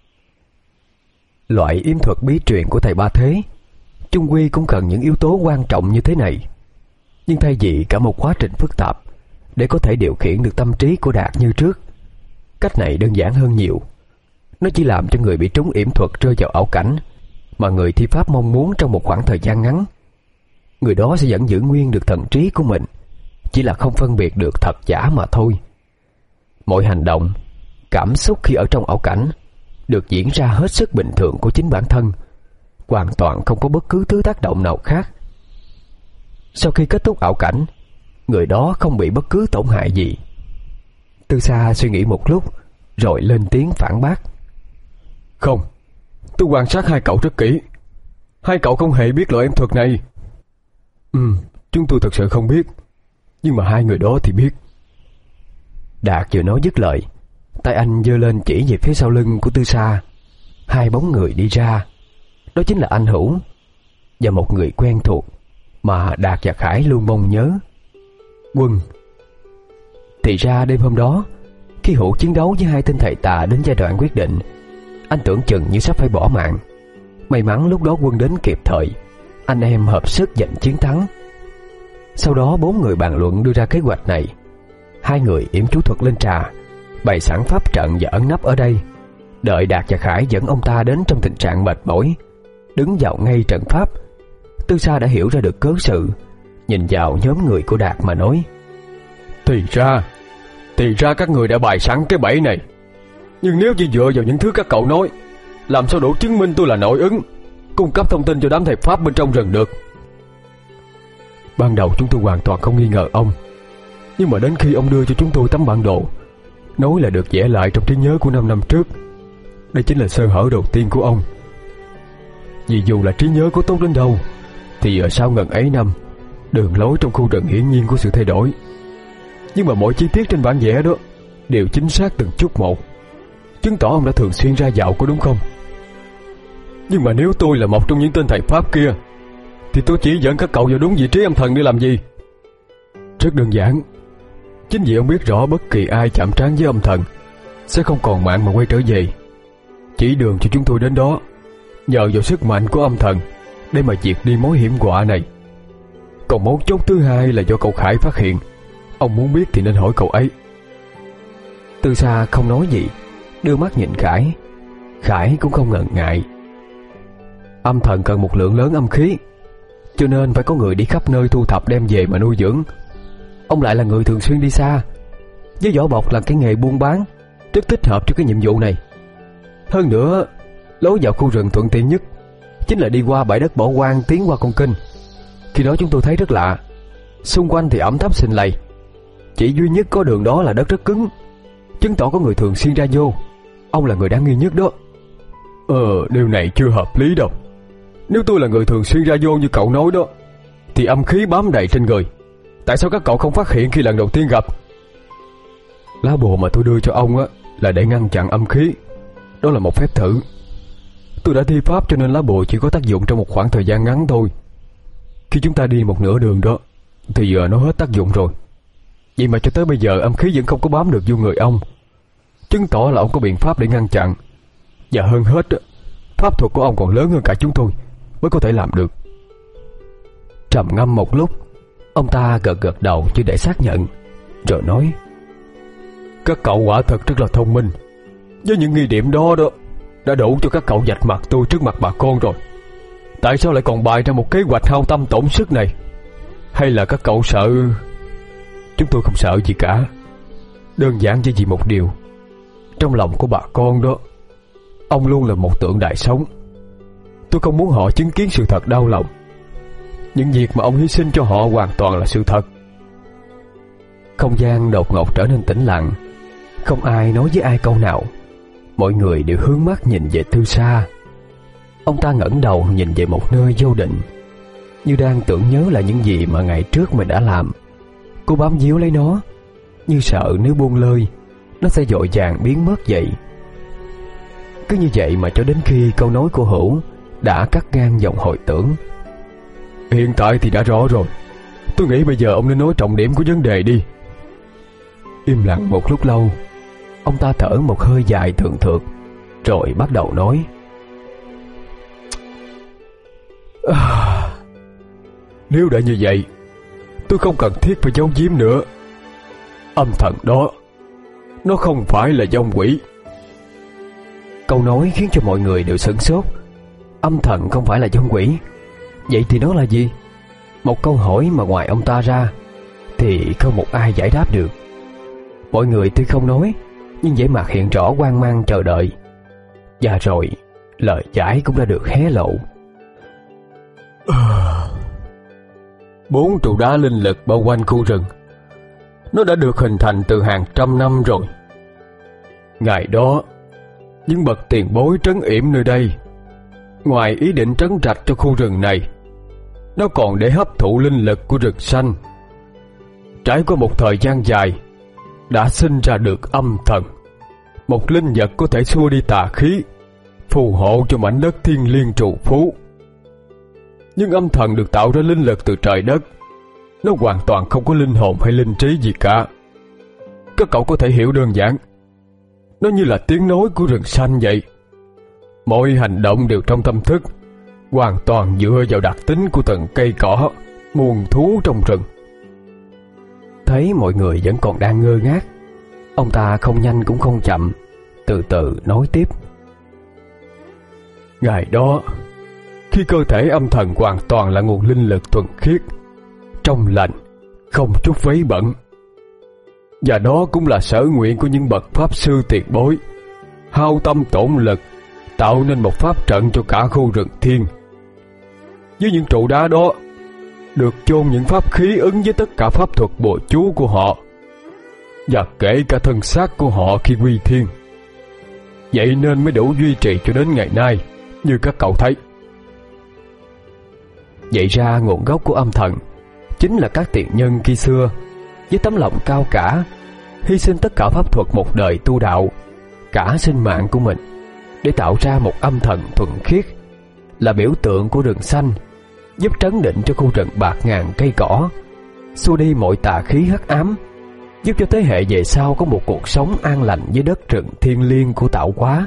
Loại yểm thuật bí truyền của thầy Ba Thế chung quy cũng cần những yếu tố quan trọng như thế này. Nhưng thay vì cả một quá trình phức tạp để có thể điều khiển được tâm trí của Đạt như trước, cách này đơn giản hơn nhiều. Nó chỉ làm cho người bị trúng yểm thuật rơi vào ảo cảnh mà người thi pháp mong muốn trong một khoảng thời gian ngắn. Người đó sẽ vẫn giữ nguyên được thần trí của mình, chỉ là không phân biệt được thật giả mà thôi. Mọi hành động, cảm xúc khi ở trong ảo cảnh được diễn ra hết sức bình thường của chính bản thân, hoàn toàn không có bất cứ thứ tác động nào khác. Sau khi kết thúc ảo cảnh, người đó không bị bất cứ tổn hại gì. Tư Sa suy nghĩ một lúc rồi lên tiếng phản bác. Không, tôi quan sát hai cậu rất kỹ. Hai cậu không hề biết loại yểm thuật này. Ừ, chúng tôi thật sự không biết, nhưng mà hai người đó thì biết. Đạt vừa nói dứt lời, tay anh giơ lên chỉ về phía sau lưng của Tư Sa. Hai bóng người đi ra. Đó chính là anh Hữu và một người quen thuộc mà Đạt và Khải luôn mong nhớ, Quân. Thì ra đêm hôm đó, khi Hữu chiến đấu với hai tên thầy tà đến giai đoạn quyết định, anh tưởng chừng như sắp phải bỏ mạng. May mắn lúc đó Quân đến kịp thời, anh em hợp sức giành chiến thắng. Sau đó bốn người bàn luận đưa ra kế hoạch này. Hai người yểm chú thuật lên trà, bày sẵn pháp trận và ẩn nấp ở đây, đợi Đạt và Khải dẫn ông ta đến trong tình trạng mệt mỏi, đứng vào ngay trận pháp. Tư Sa đã hiểu ra được cớ sự, nhìn vào nhóm người của Đạt mà nói: Thì ra Thì ra các người đã bày sẵn cái bẫy này. Nhưng nếu chỉ dựa vào những thứ các cậu nói, làm sao đủ chứng minh tôi là nội ứng, cung cấp thông tin cho đám thầy pháp bên trong rừng được? Ban đầu chúng tôi hoàn toàn không nghi ngờ ông, nhưng mà đến khi ông đưa cho chúng tôi tấm bản đồ, nói là được vẽ lại trong trí nhớ của năm năm trước, đây chính là sơ hở đầu tiên của ông. Vì dù là trí nhớ có tốt đến đâu, thì ở sau ngần ấy năm, đường lối trong khu rừng hiển nhiên có sự thay đổi. Nhưng mà mọi chi tiết trên bản vẽ đó đều chính xác từng chút một, chứng tỏ ông đã thường xuyên ra dạo, có đúng không? Nhưng mà nếu tôi là một trong những tên thầy pháp kia, thì tôi chỉ dẫn các cậu vào đúng vị trí âm thần để làm gì? Rất đơn giản. Chính vì ông biết rõ bất kỳ ai chạm trán với âm thần sẽ không còn mạng mà quay trở về. Chỉ đường cho chúng tôi đến đó, nhờ vào sức mạnh của âm thần để mà diệt đi mối hiểm họa này. Còn mấu chốt thứ hai là do cậu Khải phát hiện. Ông muốn biết thì nên hỏi cậu ấy. Tư Sa không nói gì, đưa mắt nhìn Khải. Khải cũng không ngần ngại. Âm thần cần một lượng lớn âm khí, cho nên phải có người đi khắp nơi thu thập đem về mà nuôi dưỡng. Ông lại là người thường xuyên đi xa, với vỏ bọc là cái nghề buôn bán, rất thích hợp cho cái nhiệm vụ này. Hơn nữa, lối vào khu rừng thuận tiện nhất chính là đi qua bãi đất bỏ hoang tiến qua con kênh. Khi đó chúng tôi thấy rất lạ, xung quanh thì ẩm thấp xình lầy, chỉ duy nhất có đường đó là đất rất cứng, chứng tỏ có người thường xuyên ra vô. Ông là người đáng nghi nhất đó. Ờ, điều này chưa hợp lý đâu. Nếu tôi là người thường xuyên ra vô như cậu nói đó, thì âm khí bám đầy trên người. Tại sao các cậu không phát hiện khi lần đầu tiên gặp? Lá bùa mà tôi đưa cho ông á là để ngăn chặn âm khí. Đó là một phép thử. Tôi đã thi pháp cho nên lá bùa chỉ có tác dụng trong một khoảng thời gian ngắn thôi. Khi chúng ta đi một nửa đường đó thì giờ nó hết tác dụng rồi. Vậy mà cho tới bây giờ âm khí vẫn không có bám được vô người ông, chứng tỏ là ông có biện pháp để ngăn chặn. Và hơn hết, pháp thuật của ông còn lớn hơn cả chúng tôi mới có thể làm được. Trầm ngâm một lúc, ông ta gật gật đầu như để xác nhận, rồi nói: Các cậu quả thật rất là thông minh. Với những nghi điểm đó đó đã đủ cho các cậu vạch mặt tôi trước mặt bà con rồi. Tại sao lại còn bày ra một kế hoạch hao tâm tổn sức này? Hay là các cậu sợ? Chúng tôi không sợ gì cả. Đơn giản chỉ vì một điều, trong lòng của bà con đó, ông luôn là một tượng đài sống. Tôi không muốn họ chứng kiến sự thật đau lòng. Những việc mà ông hy sinh cho họ hoàn toàn là sự thật. Không gian đột ngột trở nên tĩnh lặng. Không ai nói với ai câu nào. Mọi người đều hướng mắt nhìn về Tư Sa. Ông ta ngẩng đầu nhìn về một nơi vô định, như đang tưởng nhớ lại những gì mà ngày trước mình đã làm. Cô bám víu lấy nó, như sợ nếu buông lơi nó sẽ vội vàng biến mất vậy. Cứ như vậy mà cho đến khi câu nói của Hữu đã cắt ngang dòng hồi tưởng. Hiện tại thì đã rõ rồi. Tôi nghĩ bây giờ ông nên nói trọng điểm của vấn đề đi. Im lặng một lúc lâu, ông ta thở một hơi dài thượng thượt, rồi bắt đầu nói. À, nếu đã như vậy, tôi không cần thiết phải giấu giếm nữa. Âm thần đó, nó không phải là vong quỷ. Câu nói khiến cho mọi người đều sửng sốt. Âm thần không phải là vong quỷ, vậy thì nó là gì? Một câu hỏi mà ngoài ông ta ra thì không một ai giải đáp được. Mọi người tuy không nói, nhưng vẻ mặt hiện rõ hoang mang chờ đợi. Và rồi lời giải cũng đã được hé lộ. Bốn trụ đá linh lực bao quanh khu rừng, nó đã được hình thành từ hàng trăm năm rồi. Ngày đó, những bậc tiền bối trấn yểm nơi đây, ngoài ý định trấn trạch cho khu rừng này, nó còn để hấp thụ linh lực của rừng xanh. Trải qua một thời gian dài, đã sinh ra được âm thần, một linh vật có thể xua đi tà khí, phù hộ cho mảnh đất thiên liêng trù phú. Nhưng âm thần được tạo ra linh lực từ trời đất, nó hoàn toàn không có linh hồn hay linh trí gì cả. Các cậu có thể hiểu đơn giản, nó như là tiếng nói của rừng xanh vậy. Mọi hành động đều trong tâm thức, hoàn toàn dựa vào đặc tính của từng cây cỏ, muôn thú trong rừng. Thấy mọi người vẫn còn đang ngơ ngác, ông ta không nhanh cũng không chậm, từ từ nói tiếp. Ngày đó, khi cơ thể âm thần hoàn toàn là nguồn linh lực thuần khiết, trong lành, không chút vấy bẩn. Và đó cũng là sở nguyện của những bậc pháp sư tiền bối, hao tâm tổn lực tạo nên một pháp trận cho cả khu rừng thiên. Với những trụ đá đó được chôn những pháp khí ứng với tất cả pháp thuật bùa chú của họ, và kể cả thân xác của họ khi quy thiên. Vậy nên mới đủ duy trì cho đến ngày nay, như các cậu thấy. Vậy ra nguồn gốc của âm thần chính là các tiền nhân khi xưa, với tấm lòng cao cả, hy sinh tất cả pháp thuật một đời tu đạo, cả sinh mạng của mình, để tạo ra một âm thần thuần khiết, là biểu tượng của rừng xanh, giúp trấn định cho khu rừng bạt ngàn cây cỏ, xua đi mọi tà khí hắc ám, giúp cho thế hệ về sau có một cuộc sống an lành với đất rừng thiêng liêng của tạo hóa.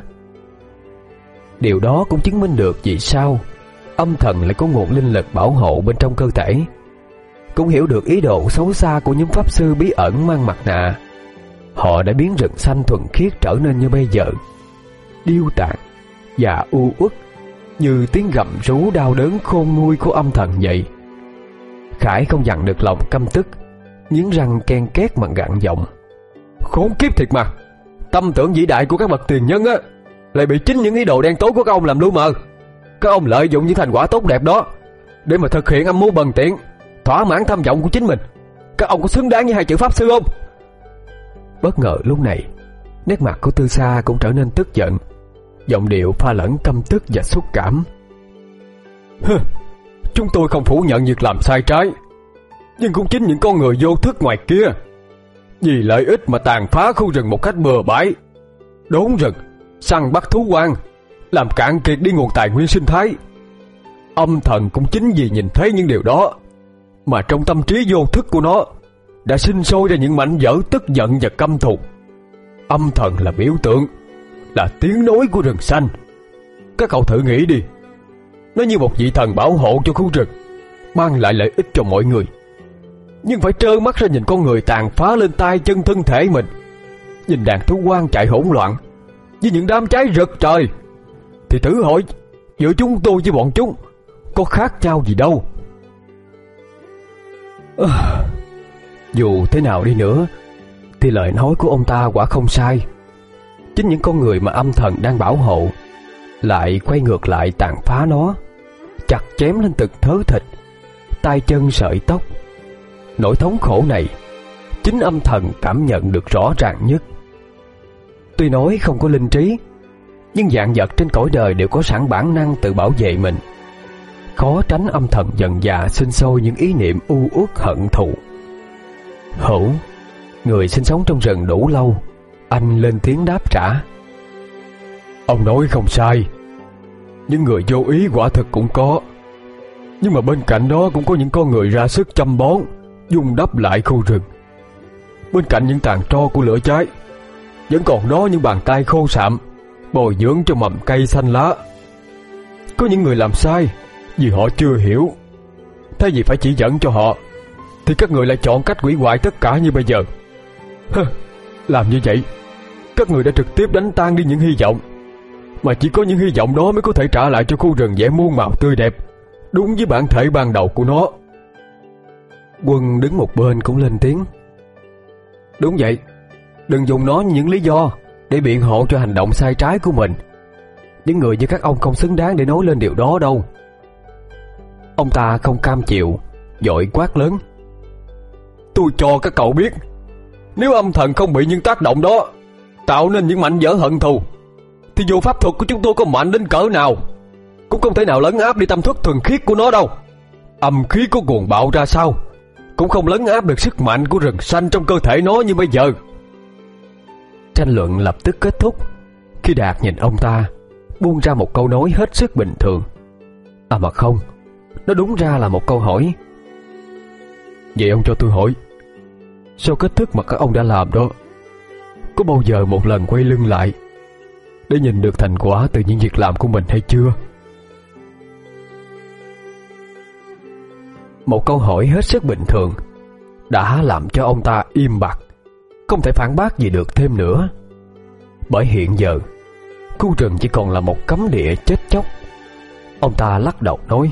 Điều đó cũng chứng minh được vì sao âm thần lại có nguồn linh lực bảo hộ bên trong cơ thể, cũng hiểu được ý đồ xấu xa của những pháp sư bí ẩn mang mặt nạ. Họ đã biến rừng xanh thuần khiết trở nên như bây giờ, điêu tàn và u uất, như tiếng gầm rú đau đớn khôn nguôi của âm thần vậy. Khải không dằn được lòng căm tức, nghiến răng ken két mà gằn giọng. Khốn kiếp thiệt mà! Tâm tưởng vĩ đại của các bậc tiền nhân á, lại bị chính những ý đồ đen tối của các ông làm lu mờ. Các ông lợi dụng những thành quả tốt đẹp đó để mà thực hiện âm mưu bần tiện, thỏa mãn tham vọng của chính mình. Các ông có xứng đáng với hai chữ pháp sư không? Bất ngờ lúc này, nét mặt của Tư Sa cũng trở nên tức giận, giọng điệu pha lẫn căm tức và xúc cảm. Hừ, chúng tôi không phủ nhận việc làm sai trái, nhưng cũng chính những con người vô thức ngoài kia, vì lợi ích mà tàn phá khu rừng một cách bừa bãi, đốn rừng, săn bắt thú hoang, làm cạn kiệt đi nguồn tài nguyên sinh thái. Âm thần cũng chính vì nhìn thấy những điều đó mà trong tâm trí vô thức của nó đã sinh sôi ra những mảnh vỡ tức giận và căm thù. Âm thần là biểu tượng, là tiếng nói của rừng xanh. Các cậu thử nghĩ đi, nó như một vị thần bảo hộ cho khu rừng, mang lại lợi ích cho mọi người, nhưng phải trơ mắt ra nhìn con người tàn phá lên tay chân thân thể mình, nhìn đàn thú hoang chạy hỗn loạn với những đám cháy rực trời, thì thử hỏi giữa chúng tôi với bọn chúng có khác nhau gì đâu. À, dù thế nào đi nữa thì lời nói của ông ta quả không sai. Chính những con người mà âm thần đang bảo hộ lại quay ngược lại tàn phá nó, chặt chém lên từng thớ thịt, tay chân sợi tóc. Nỗi thống khổ này chính âm thần cảm nhận được rõ ràng nhất. Tuy nói không có linh trí, nhưng vạn vật trên cõi đời đều có sẵn bản năng tự bảo vệ mình. Khó tránh âm thần dần dà sinh sôi những ý niệm u uất hận thù. Hữu, người sinh sống trong rừng đủ lâu, anh lên tiếng đáp trả. Ông nói không sai. Những người vô ý quả thực cũng có, nhưng mà bên cạnh đó cũng có những con người ra sức chăm bón, vun đắp lại khu rừng. Bên cạnh những tàn tro của lửa cháy, vẫn còn đó những bàn tay khô sạm bồi dưỡng cho mầm cây xanh lá. Có những người làm sai vì họ chưa hiểu, thay vì phải chỉ dẫn cho họ thì các người lại chọn cách hủy hoại tất cả như bây giờ. Hơ, làm như vậy các người đã trực tiếp đánh tan đi những hy vọng, mà chỉ có những hy vọng đó mới có thể trả lại cho khu rừng vẻ muôn màu tươi đẹp, đúng với bản thể ban đầu của nó. Quân đứng một bên cũng lên tiếng. Đúng vậy, đừng dùng nó như những lý do để biện hộ cho hành động sai trái của mình. Những người như các ông không xứng đáng để nói lên điều đó đâu. Ông ta không cam chịu, vội quát lớn. Tôi cho các cậu biết, nếu âm thần không bị những tác động đó tạo nên những mảnh vỡ hận thù, thì dù pháp thuật của chúng tôi có mạnh đến cỡ nào cũng không thể nào lấn áp đi tâm thức thuần khiết của nó đâu. Âm khí có cuồng bạo ra sao cũng không lấn áp được sức mạnh của rừng xanh trong cơ thể nó như bây giờ. Tranh luận lập tức kết thúc khi Đạt nhìn ông ta, buông ra một câu nói hết sức bình thường. À mà không, nó đúng ra là một câu hỏi. Vậy ông cho tôi hỏi, sau kết thúc mà các ông đã làm đó, có bao giờ một lần quay lưng lại để nhìn được thành quả từ những việc làm của mình hay chưa? Một câu hỏi hết sức bình thường đã làm cho ông ta im bặt, không thể phản bác gì được thêm nữa. Bởi hiện giờ khu rừng chỉ còn là một cấm địa chết chóc. Ông ta lắc đầu nói,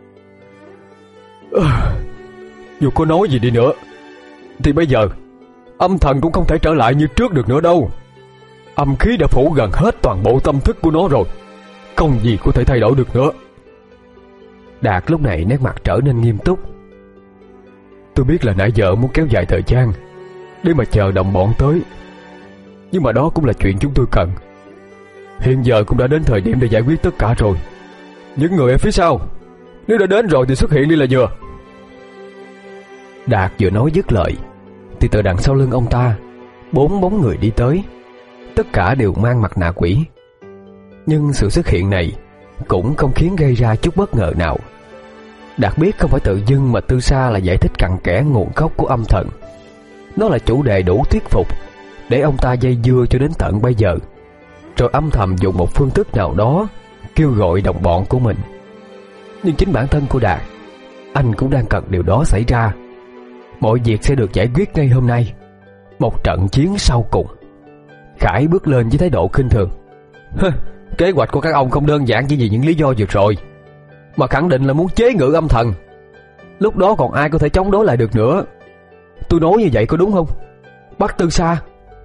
à, dù có nói gì đi nữa thì bây giờ âm thần cũng không thể trở lại như trước được nữa đâu. Âm khí đã phủ gần hết toàn bộ tâm thức của nó rồi, không gì có thể thay đổi được nữa. Đạt lúc này nét mặt trở nên nghiêm túc. Tôi biết là nãy giờ muốn kéo dài thời gian để mà chờ đồng bọn tới, nhưng mà đó cũng là chuyện chúng tôi cần. Hiện giờ cũng đã đến thời điểm để giải quyết tất cả rồi. Những người ở phía sau, nếu đã đến rồi thì xuất hiện đi là vừa. Đạt vừa nói dứt lời thì từ đằng sau lưng ông ta, bốn bóng người đi tới. Tất cả đều mang mặt nạ quỷ, nhưng sự xuất hiện này cũng không khiến gây ra chút bất ngờ nào. Đạt biết không phải tự dưng mà Tư Sa là giải thích cặn kẽ nguồn gốc của âm thần. Nó là chủ đề đủ thuyết phục để ông ta dây dưa cho đến tận bây giờ, rồi âm thầm dùng một phương thức nào đó kêu gọi đồng bọn của mình. Nhưng chính bản thân của Đạt, anh cũng đang cần điều đó xảy ra. Mọi việc sẽ được giải quyết ngay hôm nay, một trận chiến sau cùng. Khải bước lên với thái độ khinh thường. Kế hoạch của các ông không đơn giản chỉ vì những lý do vừa rồi, mà khẳng định là muốn chế ngự âm thần. Lúc đó còn ai có thể chống đối lại được nữa. Tôi nói như vậy có đúng không, bác Tư Sa?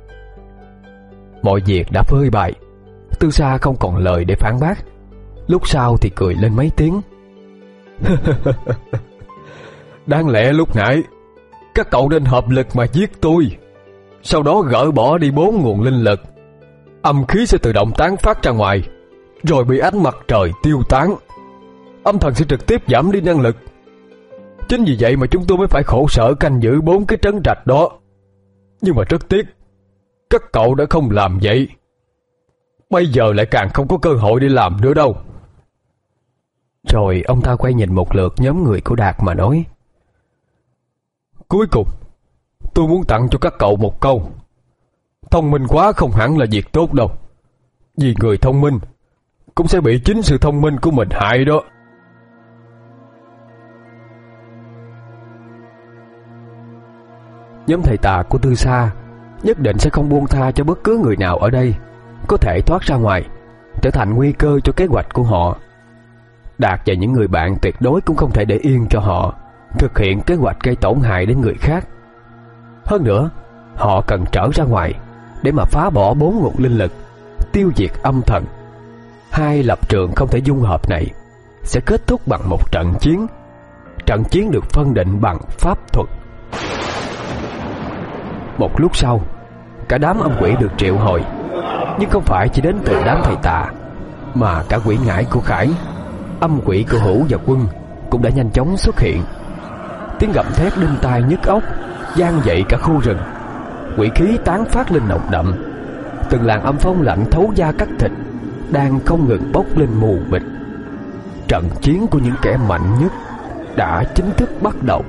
Mọi việc đã phơi bày, Tư Sa không còn lời để phản bác. Lúc sau thì cười lên mấy tiếng. Đáng lẽ lúc nãy các cậu nên hợp lực mà giết tôi, sau đó gỡ bỏ đi bốn nguồn linh lực. Âm khí sẽ tự động tán phát ra ngoài, rồi bị ánh mặt trời tiêu tán. Âm thần sẽ trực tiếp giảm đi năng lực. Chính vì vậy mà chúng tôi mới phải khổ sở canh giữ bốn cái trấn trạch đó. Nhưng mà rất tiếc, các cậu đã không làm vậy. Bây giờ lại càng không có cơ hội để làm nữa đâu. Rồi ông ta quay nhìn một lượt nhóm người của Đạt mà nói, cuối cùng tôi muốn tặng cho các cậu một câu. Thông minh quá không hẳn là việc tốt đâu, vì người thông minh cũng sẽ bị chính sự thông minh của mình hại đó. Nhóm thầy tà của Tư Sa nhất định sẽ không buông tha cho bất cứ người nào ở đây có thể thoát ra ngoài, trở thành nguy cơ cho kế hoạch của họ. Đạt và những người bạn tuyệt đối cũng không thể để yên cho họ thực hiện kế hoạch gây tổn hại đến người khác. Hơn nữa, họ cần trở ra ngoài để mà phá bỏ bốn nguồn linh lực, tiêu diệt âm thần. Hai lập trường không thể dung hợp này sẽ kết thúc bằng một trận chiến. Trận chiến được phân định bằng pháp thuật. Một lúc sau, cả đám âm quỷ được triệu hồi, nhưng không phải chỉ đến từ đám thầy tà, mà cả quỷ ngải của Khải, âm quỷ của Hữu và Quân cũng đã nhanh chóng xuất hiện. Tiếng gầm thét đinh tai nhức óc vang dậy cả khu rừng. Quỷ khí tán phát lên nồng đậm. Từng làn âm phong lạnh thấu da cắt thịt đang không ngừng bốc lên mù mịt. trận chiến của những kẻ mạnh nhất đã chính thức bắt đầu.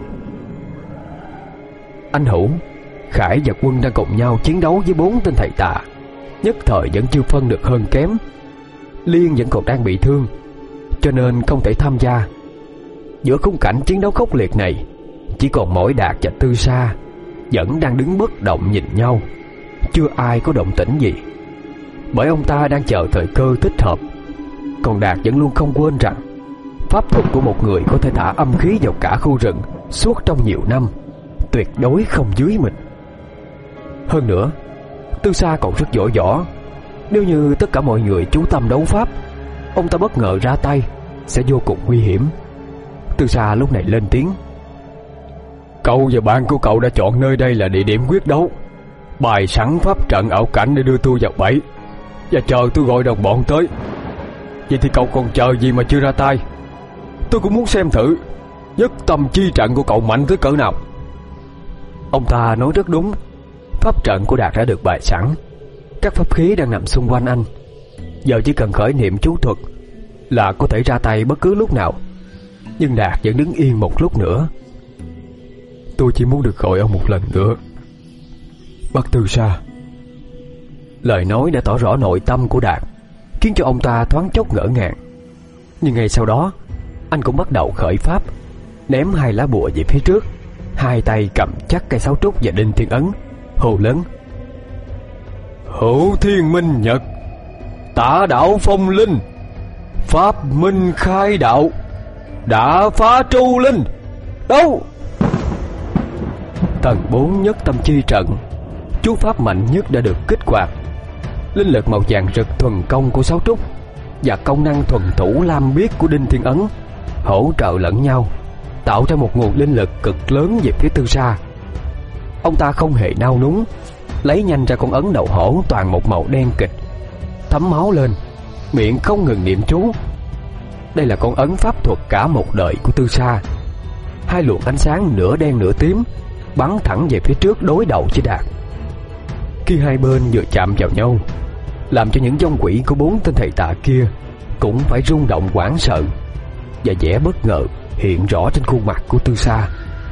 Anh Hữu, Khải và Quân đang cùng nhau chiến đấu với bốn tên thầy tà, nhất thời vẫn chưa phân được hơn kém. Liên vẫn còn đang bị thương, cho nên không thể tham gia. Giữa khung cảnh chiến đấu khốc liệt này, chỉ còn mỗi Đạt và Tư Sa vẫn đang đứng bất động nhìn nhau, chưa ai có động tĩnh gì, bởi ông ta đang chờ thời cơ thích hợp. Còn Đạt vẫn luôn không quên rằng pháp thuật của một người có thể thả âm khí vào cả khu rừng suốt trong nhiều năm tuyệt đối không dưới mình. Hơn nữa, Tư Sa còn rất giỏi võ. Nếu như tất cả mọi người chú tâm đấu pháp, ông ta bất ngờ ra tay sẽ vô cùng nguy hiểm. Tư Sa lúc này lên tiếng: Cậu và bạn của cậu đã chọn nơi đây là địa điểm quyết đấu, bài sẵn pháp trận ảo cảnh để đưa tôi vào bẫy, và chờ tôi gọi đồng bọn tới. Vậy thì cậu còn chờ gì mà chưa ra tay? Tôi cũng muốn xem thử nhất tâm chi trận của cậu mạnh tới cỡ nào. Ông ta nói rất đúng. Pháp trận của Đạt đã được bày sẵn, các pháp khí đang nằm xung quanh anh. Giờ chỉ cần khởi niệm chú thuật là có thể ra tay bất cứ lúc nào. Nhưng Đạt vẫn đứng yên một lúc nữa. Tôi chỉ muốn được gọi ông một lần nữa, bác Tư Sa. Lời nói đã tỏ rõ nội tâm của Đạt, khiến cho ông ta thoáng chốc ngỡ ngàng. Nhưng ngay sau đó, anh cũng bắt đầu khởi pháp, ném hai lá bùa về phía trước, hai tay cầm chắc cây sáo trúc và đinh thiên ấn, hô lớn: Hữu thiên minh nhật, tả đạo phong linh, pháp minh khai đạo, đã phá tru linh, đâu! Tầng bốn nhất tâm chi trận, chú pháp mạnh nhất đã được kích hoạt. Linh lực màu vàng rực thuần công của sáo trúc và công năng thuần thủ lam biếc của đinh thiên ấn hỗ trợ lẫn nhau, tạo ra một nguồn linh lực cực lớn về phía Tư Sa. Ông ta không hề nao núng, lấy nhanh ra con ấn đầu hổ toàn một màu đen kịch, thấm máu lên, miệng không ngừng niệm chú. Đây là con ấn pháp thuật cả một đời của Tư Sa. Hai luồng ánh sáng nửa đen nửa tím bắn thẳng về phía trước đối đầu với Đạt. Khi hai bên vừa chạm vào nhau, làm cho những vong quỷ của bốn tên thầy tà kia cũng phải rung động hoảng sợ, và vẻ bất ngờ hiện rõ trên khuôn mặt của Tư Sa.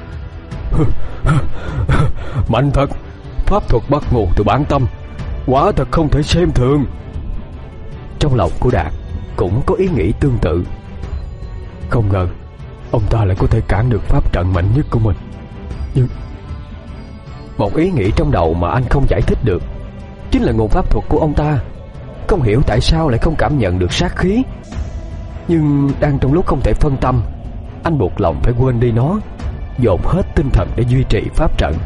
Mạnh thật, pháp thuật bắt nguồn từ bản tâm, quả thật không thể xem thường. Trong lòng của Đạt cũng có ý nghĩ tương tự. Không ngờ ông ta lại có thể cản được pháp trận mạnh nhất của mình. Nhưng một ý nghĩ trong đầu mà anh không giải thích được chính là nguồn pháp thuật của ông ta. Không hiểu tại sao lại không cảm nhận được sát khí. Nhưng đang trong lúc không thể phân tâm, anh buộc lòng phải quên đi nó, dồn hết tinh thần để duy trì pháp trận.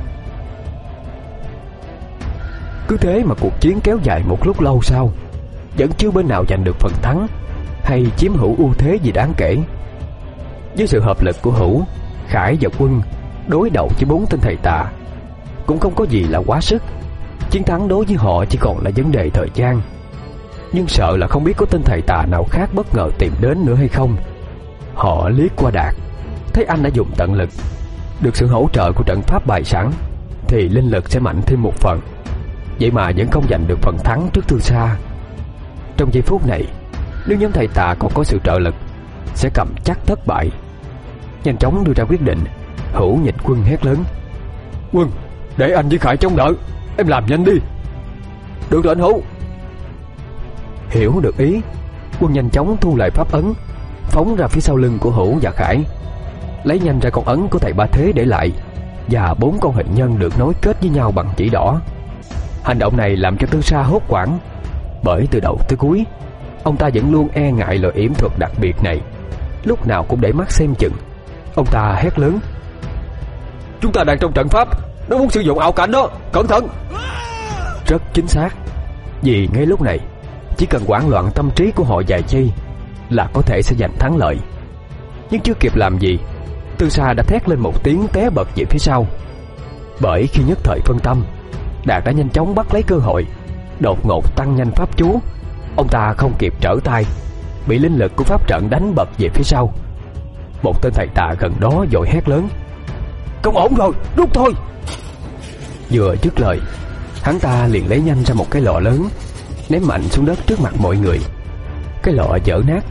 Cứ thế mà cuộc chiến kéo dài một lúc lâu sau, vẫn chưa bên nào giành được phần thắng hay chiếm hữu ưu thế gì đáng kể. Với sự hợp lực của Hữu, Khải và Quân đối đầu với bốn tên thầy tà cũng không có gì là quá sức. Chiến thắng đối với họ chỉ còn là vấn đề thời gian. Nhưng sợ là không biết có tên thầy tà nào khác bất ngờ tìm đến nữa hay không. Họ liếc qua Đạt, thấy anh đã dùng tận lực. Được sự hỗ trợ của trận pháp bày sẵn thì linh lực sẽ mạnh thêm một phần. Vậy mà vẫn không giành được phần thắng trước Tư Sa. Trong giây phút này, nếu nhóm thầy tà còn có sự trợ lực, sẽ cầm chắc thất bại. Nhanh chóng đưa ra quyết định, Hữu nhìn Quân hét lớn: Quân, để anh với Khải chống đỡ, em làm nhanh đi. Được rồi anh Hữu. Hiểu được ý, Quân nhanh chóng thu lại pháp ấn, phóng ra phía sau lưng của Hữu và Khải, lấy nhanh ra con ấn của thầy Ba Thế để lại, và bốn con hình nhân được nối kết với nhau bằng chỉ đỏ. Hành động này làm cho Tư Sa hốt hoảng, bởi từ đầu tới cuối ông ta vẫn luôn e ngại loại yểm thuật đặc biệt này, lúc nào cũng để mắt xem chừng. Ông ta hét lớn: Chúng ta đang trong trận pháp, nó muốn sử dụng ảo cảnh đó, cẩn thận. Rất chính xác, vì ngay lúc này chỉ cần hoảng loạn tâm trí của họ vài giây là có thể sẽ giành thắng lợi. Nhưng chưa kịp làm gì, Tư Sa đã thét lên một tiếng té bật về phía sau. Bởi khi nhất thời phân tâm, Đạt đã nhanh chóng bắt lấy cơ hội, đột ngột tăng nhanh pháp chú. Ông ta không kịp trở tay, bị linh lực của pháp trận đánh bật về phía sau. Một tên thầy tà gần đó vội hét lớn: Không ổn rồi, rút thôi. Vừa dứt lời, hắn ta liền lấy nhanh ra một cái lọ lớn, ném mạnh xuống đất trước mặt mọi người. Cái lọ vỡ nát,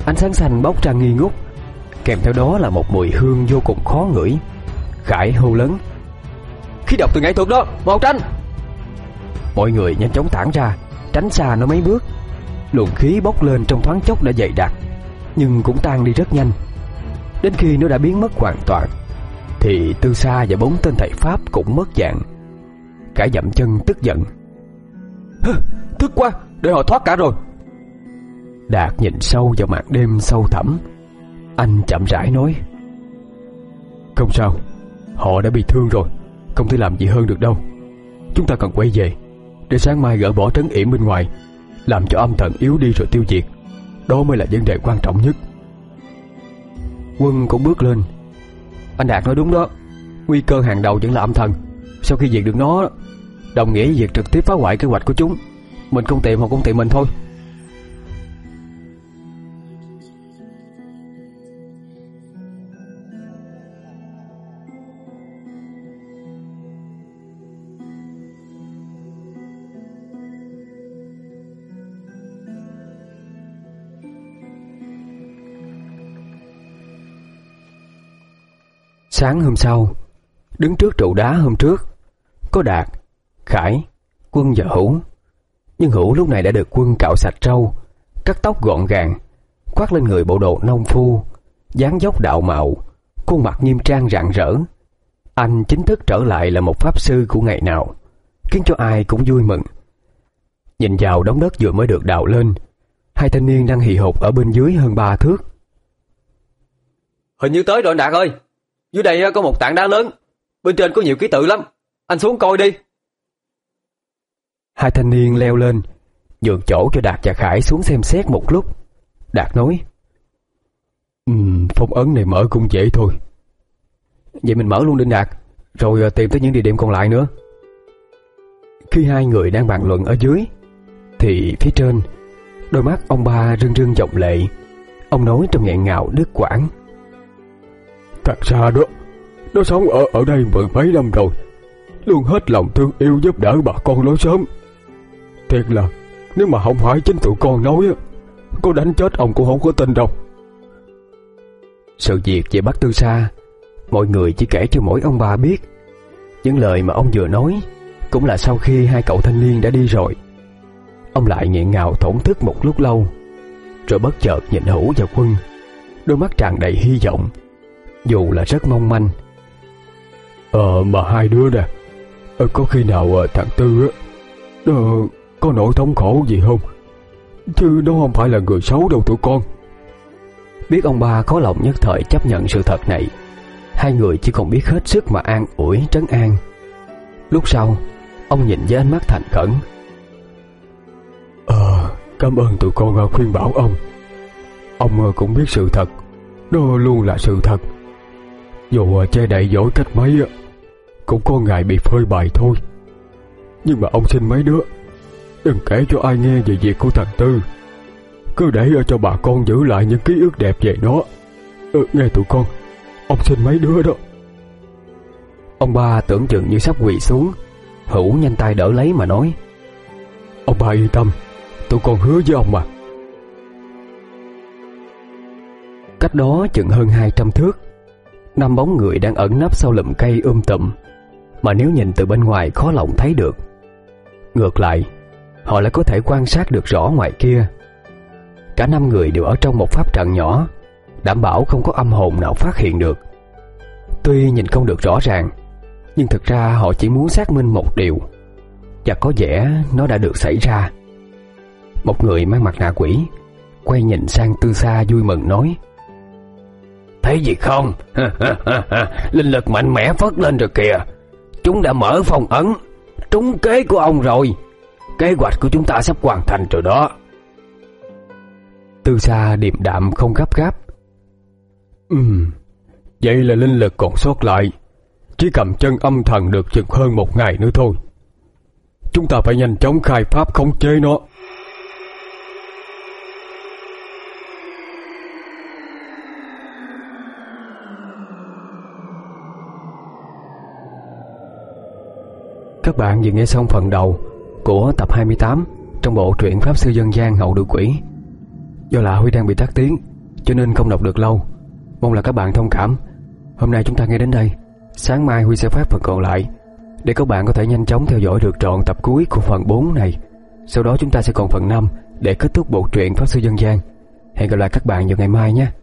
Ánh sáng xanh bốc ra nghi ngút, kèm theo đó là một mùi hương vô cùng khó ngửi. Khải hô lớn: Khí độc từ nghệ thuật đó, mau tránh! Mọi người nhanh chóng tản ra, tránh xa nó mấy bước. Luồng khí bốc lên trong thoáng chốc đã dày đặc, nhưng cũng tan đi rất nhanh. Đến khi nó đã biến mất hoàn toàn thì Tư Sa và bốn tên thầy Pháp cũng mất dạng. Khải dậm chân tức giận: Thức quá, để họ thoát cả rồi. Đạt nhìn sâu vào màn đêm sâu thẳm. Anh chậm rãi nói: Không sao, họ đã bị thương rồi, không thể làm gì hơn được đâu. Chúng ta cần quay về, để sáng mai gỡ bỏ trấn yểm bên ngoài, làm cho âm thần yếu đi rồi tiêu diệt. Đó mới là vấn đề quan trọng nhất. Quân cũng bước lên: Anh Đạt nói đúng đó, nguy cơ hàng đầu vẫn là âm thần. Sau khi diệt được nó, đồng nghĩa với việc trực tiếp phá hoại kế hoạch của chúng. Mình không tìm, họ cũng tìm mình thôi. Sáng hôm sau, đứng trước trụ đá hôm trước, có Đạt, Khải, Quân và Hữu. Nhưng Hữu lúc này đã được Quân cạo sạch râu, cắt tóc gọn gàng, khoác lên người bộ đồ nông phu, dáng dốc đạo mạo, khuôn mặt nghiêm trang rạng rỡ. Anh chính thức trở lại là một pháp sư của ngày nào, khiến cho ai cũng vui mừng. Nhìn vào đống đất vừa mới được đào lên, hai thanh niên đang hì hục ở bên dưới hơn ba thước. Hình như tới rồi anh Đạt ơi. Dưới đây có một tảng đá lớn, bên trên có nhiều ký tự lắm, anh xuống coi đi. Hai thanh niên leo lên, nhường chỗ cho Đạt và Khải xuống xem xét một lúc. Đạt nói: Ừm, phong ấn này mở cũng dễ thôi. Vậy mình mở luôn đi Đạt, rồi tìm tới những địa điểm còn lại nữa. Khi hai người đang bàn luận ở dưới, thì phía trên, đôi mắt ông ba rưng rưng giọng lệ. Ông nói trong nghẹn ngào đứt quãng: Thật ra đó, nó sống ở ở đây mười mấy năm rồi, luôn hết lòng thương yêu giúp đỡ bà con lối xóm. Thiệt là nếu mà không phải chính tụi con nói á, có đánh chết ông cũng không có tin đâu. Sự việc về Bắc Tư Sa, mọi người chỉ kể cho mỗi ông ba biết. Những lời mà ông vừa nói cũng là sau khi hai cậu thanh niên đã đi rồi. Ông lại nghẹn ngào thổn thức một lúc lâu, rồi bất chợt nhìn Hữu và Quân, đôi mắt tràn đầy hy vọng, dù là rất mong manh. Ờ mà hai đứa nè, ờ, có khi nào ờ, thằng Tư á, nó có nỗi thống khổ gì không? Chứ nó không phải là người xấu đâu tụi con. Biết ông ba khó lòng nhất thời chấp nhận sự thật này, hai người chỉ còn biết hết sức mà an ủi trấn an. Lúc sau, ông nhìn với ánh mắt thành khẩn: Ờ, cảm ơn tụi con khuyên bảo ông. Ông cũng biết sự thật, nó luôn là sự thật. Dù che đậy dối cách mấy cũng có ngày bị phơi bày thôi. Nhưng mà ông xin mấy đứa đừng kể cho ai nghe về việc của thằng Tư, cứ để cho bà con giữ lại những ký ức đẹp về nó. Ừ, nghe tụi con, ông xin mấy đứa đó. Ông ba tưởng chừng như sắp quỳ xuống. Hữu nhanh tay đỡ lấy mà nói: Ông ba yên tâm, tụi con hứa với ông mà. Cách đó chừng hơn hai trăm thước, năm bóng người đang ẩn nấp sau lùm cây um tùm, mà nếu nhìn từ bên ngoài khó lòng thấy được. Ngược lại, họ lại có thể quan sát được rõ ngoài kia. Cả năm người đều ở trong một pháp trận nhỏ, đảm bảo không có âm hồn nào phát hiện được. Tuy nhìn không được rõ ràng, nhưng thực ra họ chỉ muốn xác minh một điều, và có vẻ nó đã được xảy ra. Một người mang mặt nạ quỷ quay nhìn sang Tư Sa vui mừng nói: Thấy gì không? Linh lực mạnh mẽ phất lên rồi kìa. Chúng đã mở phong ấn, trúng kế của ông rồi. Kế hoạch của chúng ta sắp hoàn thành rồi đó. Tư Sa điềm đạm không gấp gáp: Ừm, vậy là linh lực còn sót lại chỉ cầm chân âm thần được chừng hơn một ngày nữa thôi. Chúng ta phải nhanh chóng khai pháp khống chế nó. Các bạn vừa nghe xong phần đầu của tập hai mươi tám trong bộ truyện Pháp Sư Dân Gian Hậu Đuổi Quỷ. Do là Huy đang bị tắc tiếng cho nên không đọc được lâu. Mong là các bạn thông cảm. Hôm nay chúng ta nghe đến đây. Sáng mai Huy sẽ phát phần còn lại để các bạn có thể nhanh chóng theo dõi được trọn tập cuối của phần bốn này. Sau đó chúng ta sẽ còn phần năm để kết thúc bộ truyện Pháp Sư Dân Gian. Hẹn gặp lại các bạn vào ngày mai nhé.